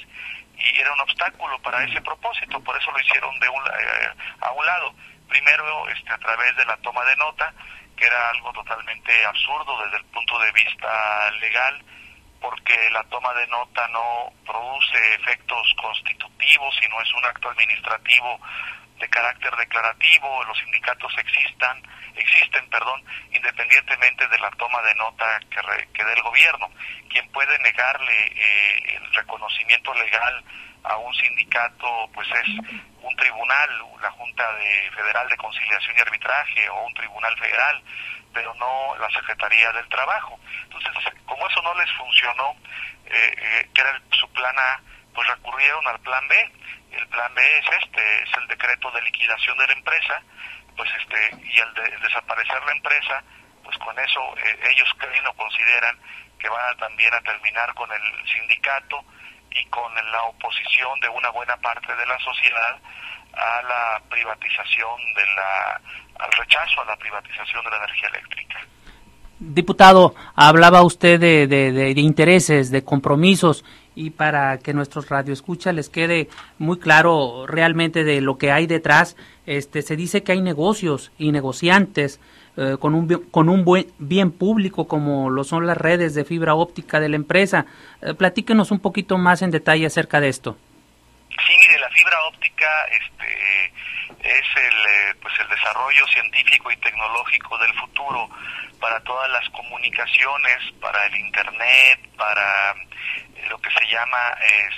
y era un obstáculo para ese propósito, por eso lo hicieron de un, eh, a un lado. Primero, este, a través de la toma de nota, que era algo totalmente absurdo desde el punto de vista legal, porque la toma de nota no produce efectos constitutivos, sino es un acto administrativo de carácter declarativo. Los sindicatos existan, existen, perdón, independientemente de la toma de nota que, re, que dé el gobierno. Quien puede negarle eh, el reconocimiento legal a un sindicato, pues es un tribunal, la Junta de Federal de Conciliación y Arbitraje o un tribunal federal, pero no la Secretaría del Trabajo. Entonces, como eso no les funcionó, eh, eh, que era el, su plan A, pues recurrieron al plan B. El plan B es este, es el decreto de liquidación de la empresa, pues este, y al de, desaparecer la empresa, pues con eso eh, ellos creen o consideran que van a, también a terminar con el sindicato y con la oposición de una buena parte de la sociedad a la privatización de la, al rechazo a la privatización de la energía eléctrica. Diputado, hablaba usted de, de, de, de intereses, de compromisos, y para que nuestros radioescuchas les quede muy claro realmente de lo que hay detrás, este, se dice que hay negocios y negociantes eh, con un con un buen bien público como lo son las redes de fibra óptica de la empresa. Eh, platíquenos un poquito más en detalle acerca de esto. Sí, mire, la fibra óptica este, es el, eh, pues el desarrollo científico y tecnológico del futuro para todas las comunicaciones, para el internet, para lo que se llama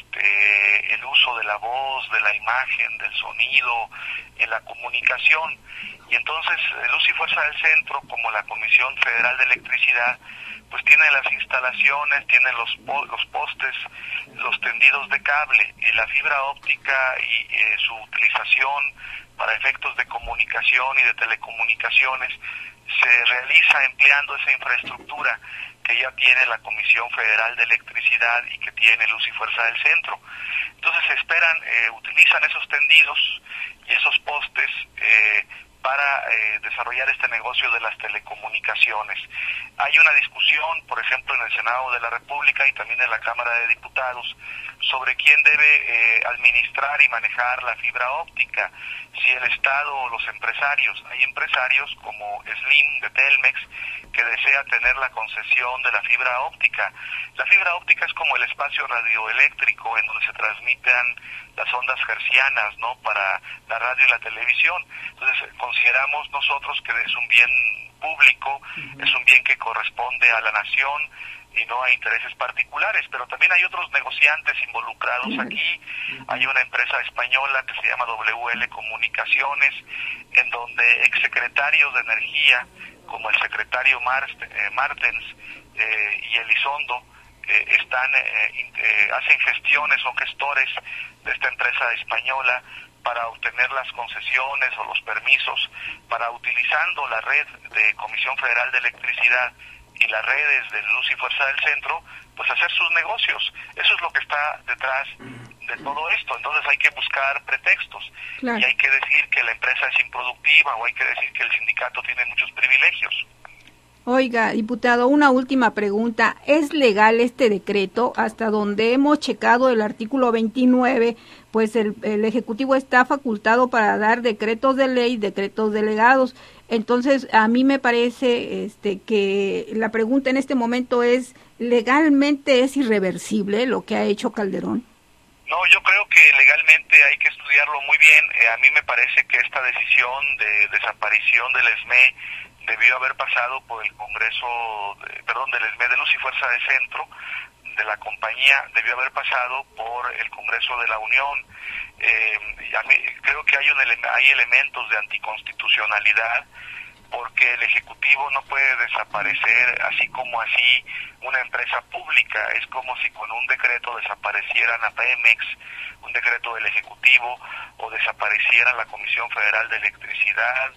este el uso de la voz, de la imagen, del sonido en la comunicación. Y entonces Luz y Fuerza del Centro, como la Comisión Federal de Electricidad, pues tiene las instalaciones, tiene los los postes, los tendidos de cable, y la fibra óptica y eh, su utilización para efectos de comunicación y de telecomunicaciones se realiza empleando esa infraestructura que ya tiene la Comisión Federal de Electricidad y que tiene Luz y Fuerza del Centro. Entonces esperan, eh, utilizan esos tendidos y esos postes eh, para eh, desarrollar este negocio de las telecomunicaciones. Hay una discusión, por ejemplo, en el Senado de la República y también en la Cámara de Diputados, sobre quién debe eh, administrar y manejar la fibra óptica, si el Estado o los empresarios. Hay empresarios como Slim de Telmex que desea tener la concesión de la fibra óptica. La fibra óptica es como el espacio radioeléctrico en donde se transmiten las ondas hertzianas, ¿no?, para la radio y la televisión. Entonces consideramos nosotros que es un bien público, uh-huh. es un bien que corresponde a la nación y no a intereses particulares, pero también hay otros negociantes involucrados aquí. Hay una empresa española que se llama W L Comunicaciones, en donde exsecretarios de energía, como el secretario Marst, eh, Martens eh, y Elizondo, eh, están eh, eh, hacen gestiones, son gestores de esta empresa española para obtener las concesiones o los permisos, para utilizando la red de Comisión Federal de Electricidad y las redes de Luz y Fuerza del Centro, pues hacer sus negocios. Eso es lo que está detrás de todo esto. Entonces hay que buscar pretextos. Claro. Y hay que decir que la empresa es improductiva, o hay que decir que el sindicato tiene muchos privilegios. Oiga, diputado, una última pregunta. ¿Es legal este decreto? Hasta donde hemos checado el artículo veintinueve, pues el, el Ejecutivo está facultado para dar decretos de ley, decretos delegados. Entonces, a mí me parece este, que la pregunta en este momento es, ¿legalmente es irreversible lo que ha hecho Calderón? No, yo creo que legalmente hay que estudiarlo muy bien. Eh, a mí me parece que esta decisión de desaparición del ESME debió haber pasado por el Congreso, de, perdón, del ESME de Luz y Fuerza de Centro, de la compañía, debió haber pasado por el Congreso de la Unión. Eh, a mí, creo que hay, un ele hay elementos de anticonstitucionalidad, porque el Ejecutivo no puede desaparecer así como así una empresa pública. Es como si con un decreto desaparecieran a Pemex, un decreto del Ejecutivo, o desaparecieran la Comisión Federal de Electricidad,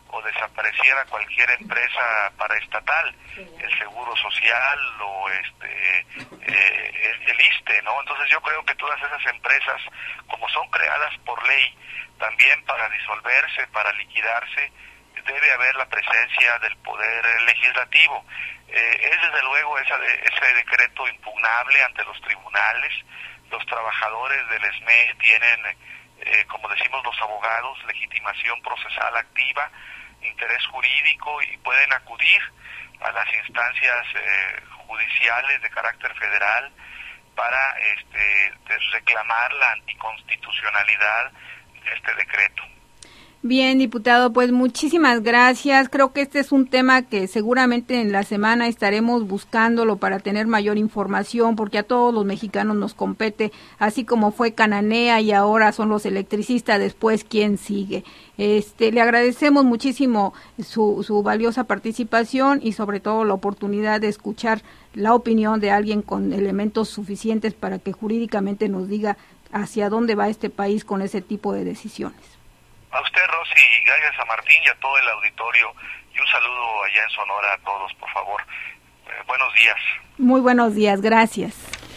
o desapareciera cualquier empresa paraestatal, el Seguro Social o este eh, el, el ISSSTE, ¿no? Entonces yo creo que todas esas empresas, como son creadas por ley, también para disolverse, para liquidarse, debe haber la presencia del poder legislativo. Eh, es desde luego esa de, ese decreto impugnable ante los tribunales. Los trabajadores del E S M E tienen, eh, como decimos los abogados, legitimación procesal activa, interés jurídico, y pueden acudir a las instancias eh, judiciales de carácter federal para este, reclamar la anticonstitucionalidad de este decreto. Bien, diputado, pues muchísimas gracias. Creo que este es un tema que seguramente en la semana estaremos buscándolo para tener mayor información, porque a todos los mexicanos nos compete, así como fue Cananea y ahora son los electricistas, después quién sigue. Este, le agradecemos muchísimo su, su valiosa participación y sobre todo la oportunidad de escuchar la opinión de alguien con elementos suficientes para que jurídicamente nos diga hacia dónde va este país con ese tipo de decisiones. A usted, Rosy, gracias a Martín y a todo el auditorio, y un saludo allá en Sonora a todos, por favor. Eh, buenos días. Muy buenos días, gracias.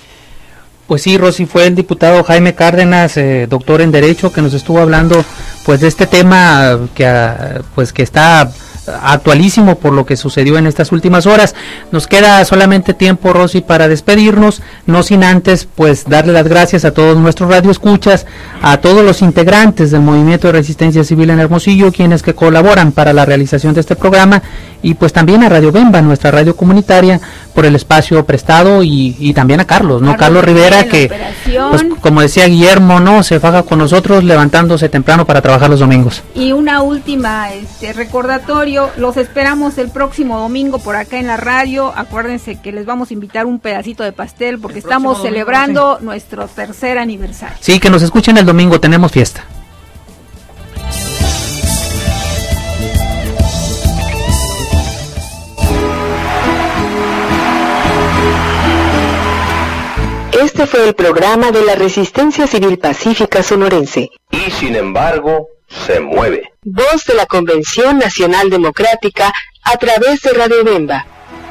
Pues sí, Rosy, fue el diputado Jaime Cárdenas, eh, doctor en Derecho, que nos estuvo hablando pues de este tema que pues que está actualísimo por lo que sucedió en estas últimas horas. Nos queda solamente tiempo, Rosy, para despedirnos, no sin antes pues darle las gracias a todos nuestros radioescuchas, a todos los integrantes del Movimiento de Resistencia Civil en Hermosillo, quienes que colaboran para la realización de este programa, y pues también a Radio Bemba, nuestra radio comunitaria, por el espacio prestado, y, y también a Carlos, ¿no? Carlos, Carlos Rivera, que pues, como decía Guillermo, ¿no? Se faja con nosotros levantándose temprano para trabajar los domingos. Y una última este recordatorio, los esperamos el próximo domingo por acá en la radio. Acuérdense que les vamos a invitar un pedacito de pastel porque el estamos celebrando domingo, sí. nuestro tercer aniversario. Sí, que nos escuchen el domingo, tenemos fiesta. Este fue el programa de la Resistencia Civil Pacífica Sonorense. Y sin embargo, se mueve. Voz de la Convención Nacional Democrática a través de Radio Bemba.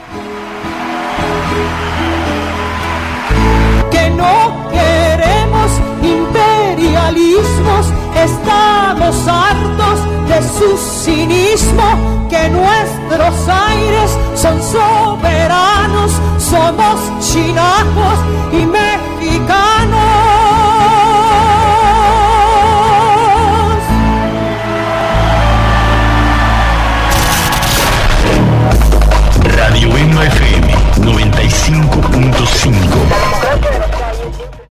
Que no queremos imperialismos, estamos hartos de su cinismo, que nuestros aires son soberanos, somos chinacos y mexicanos. Radio Bemba F M noventa y cinco punto cinco.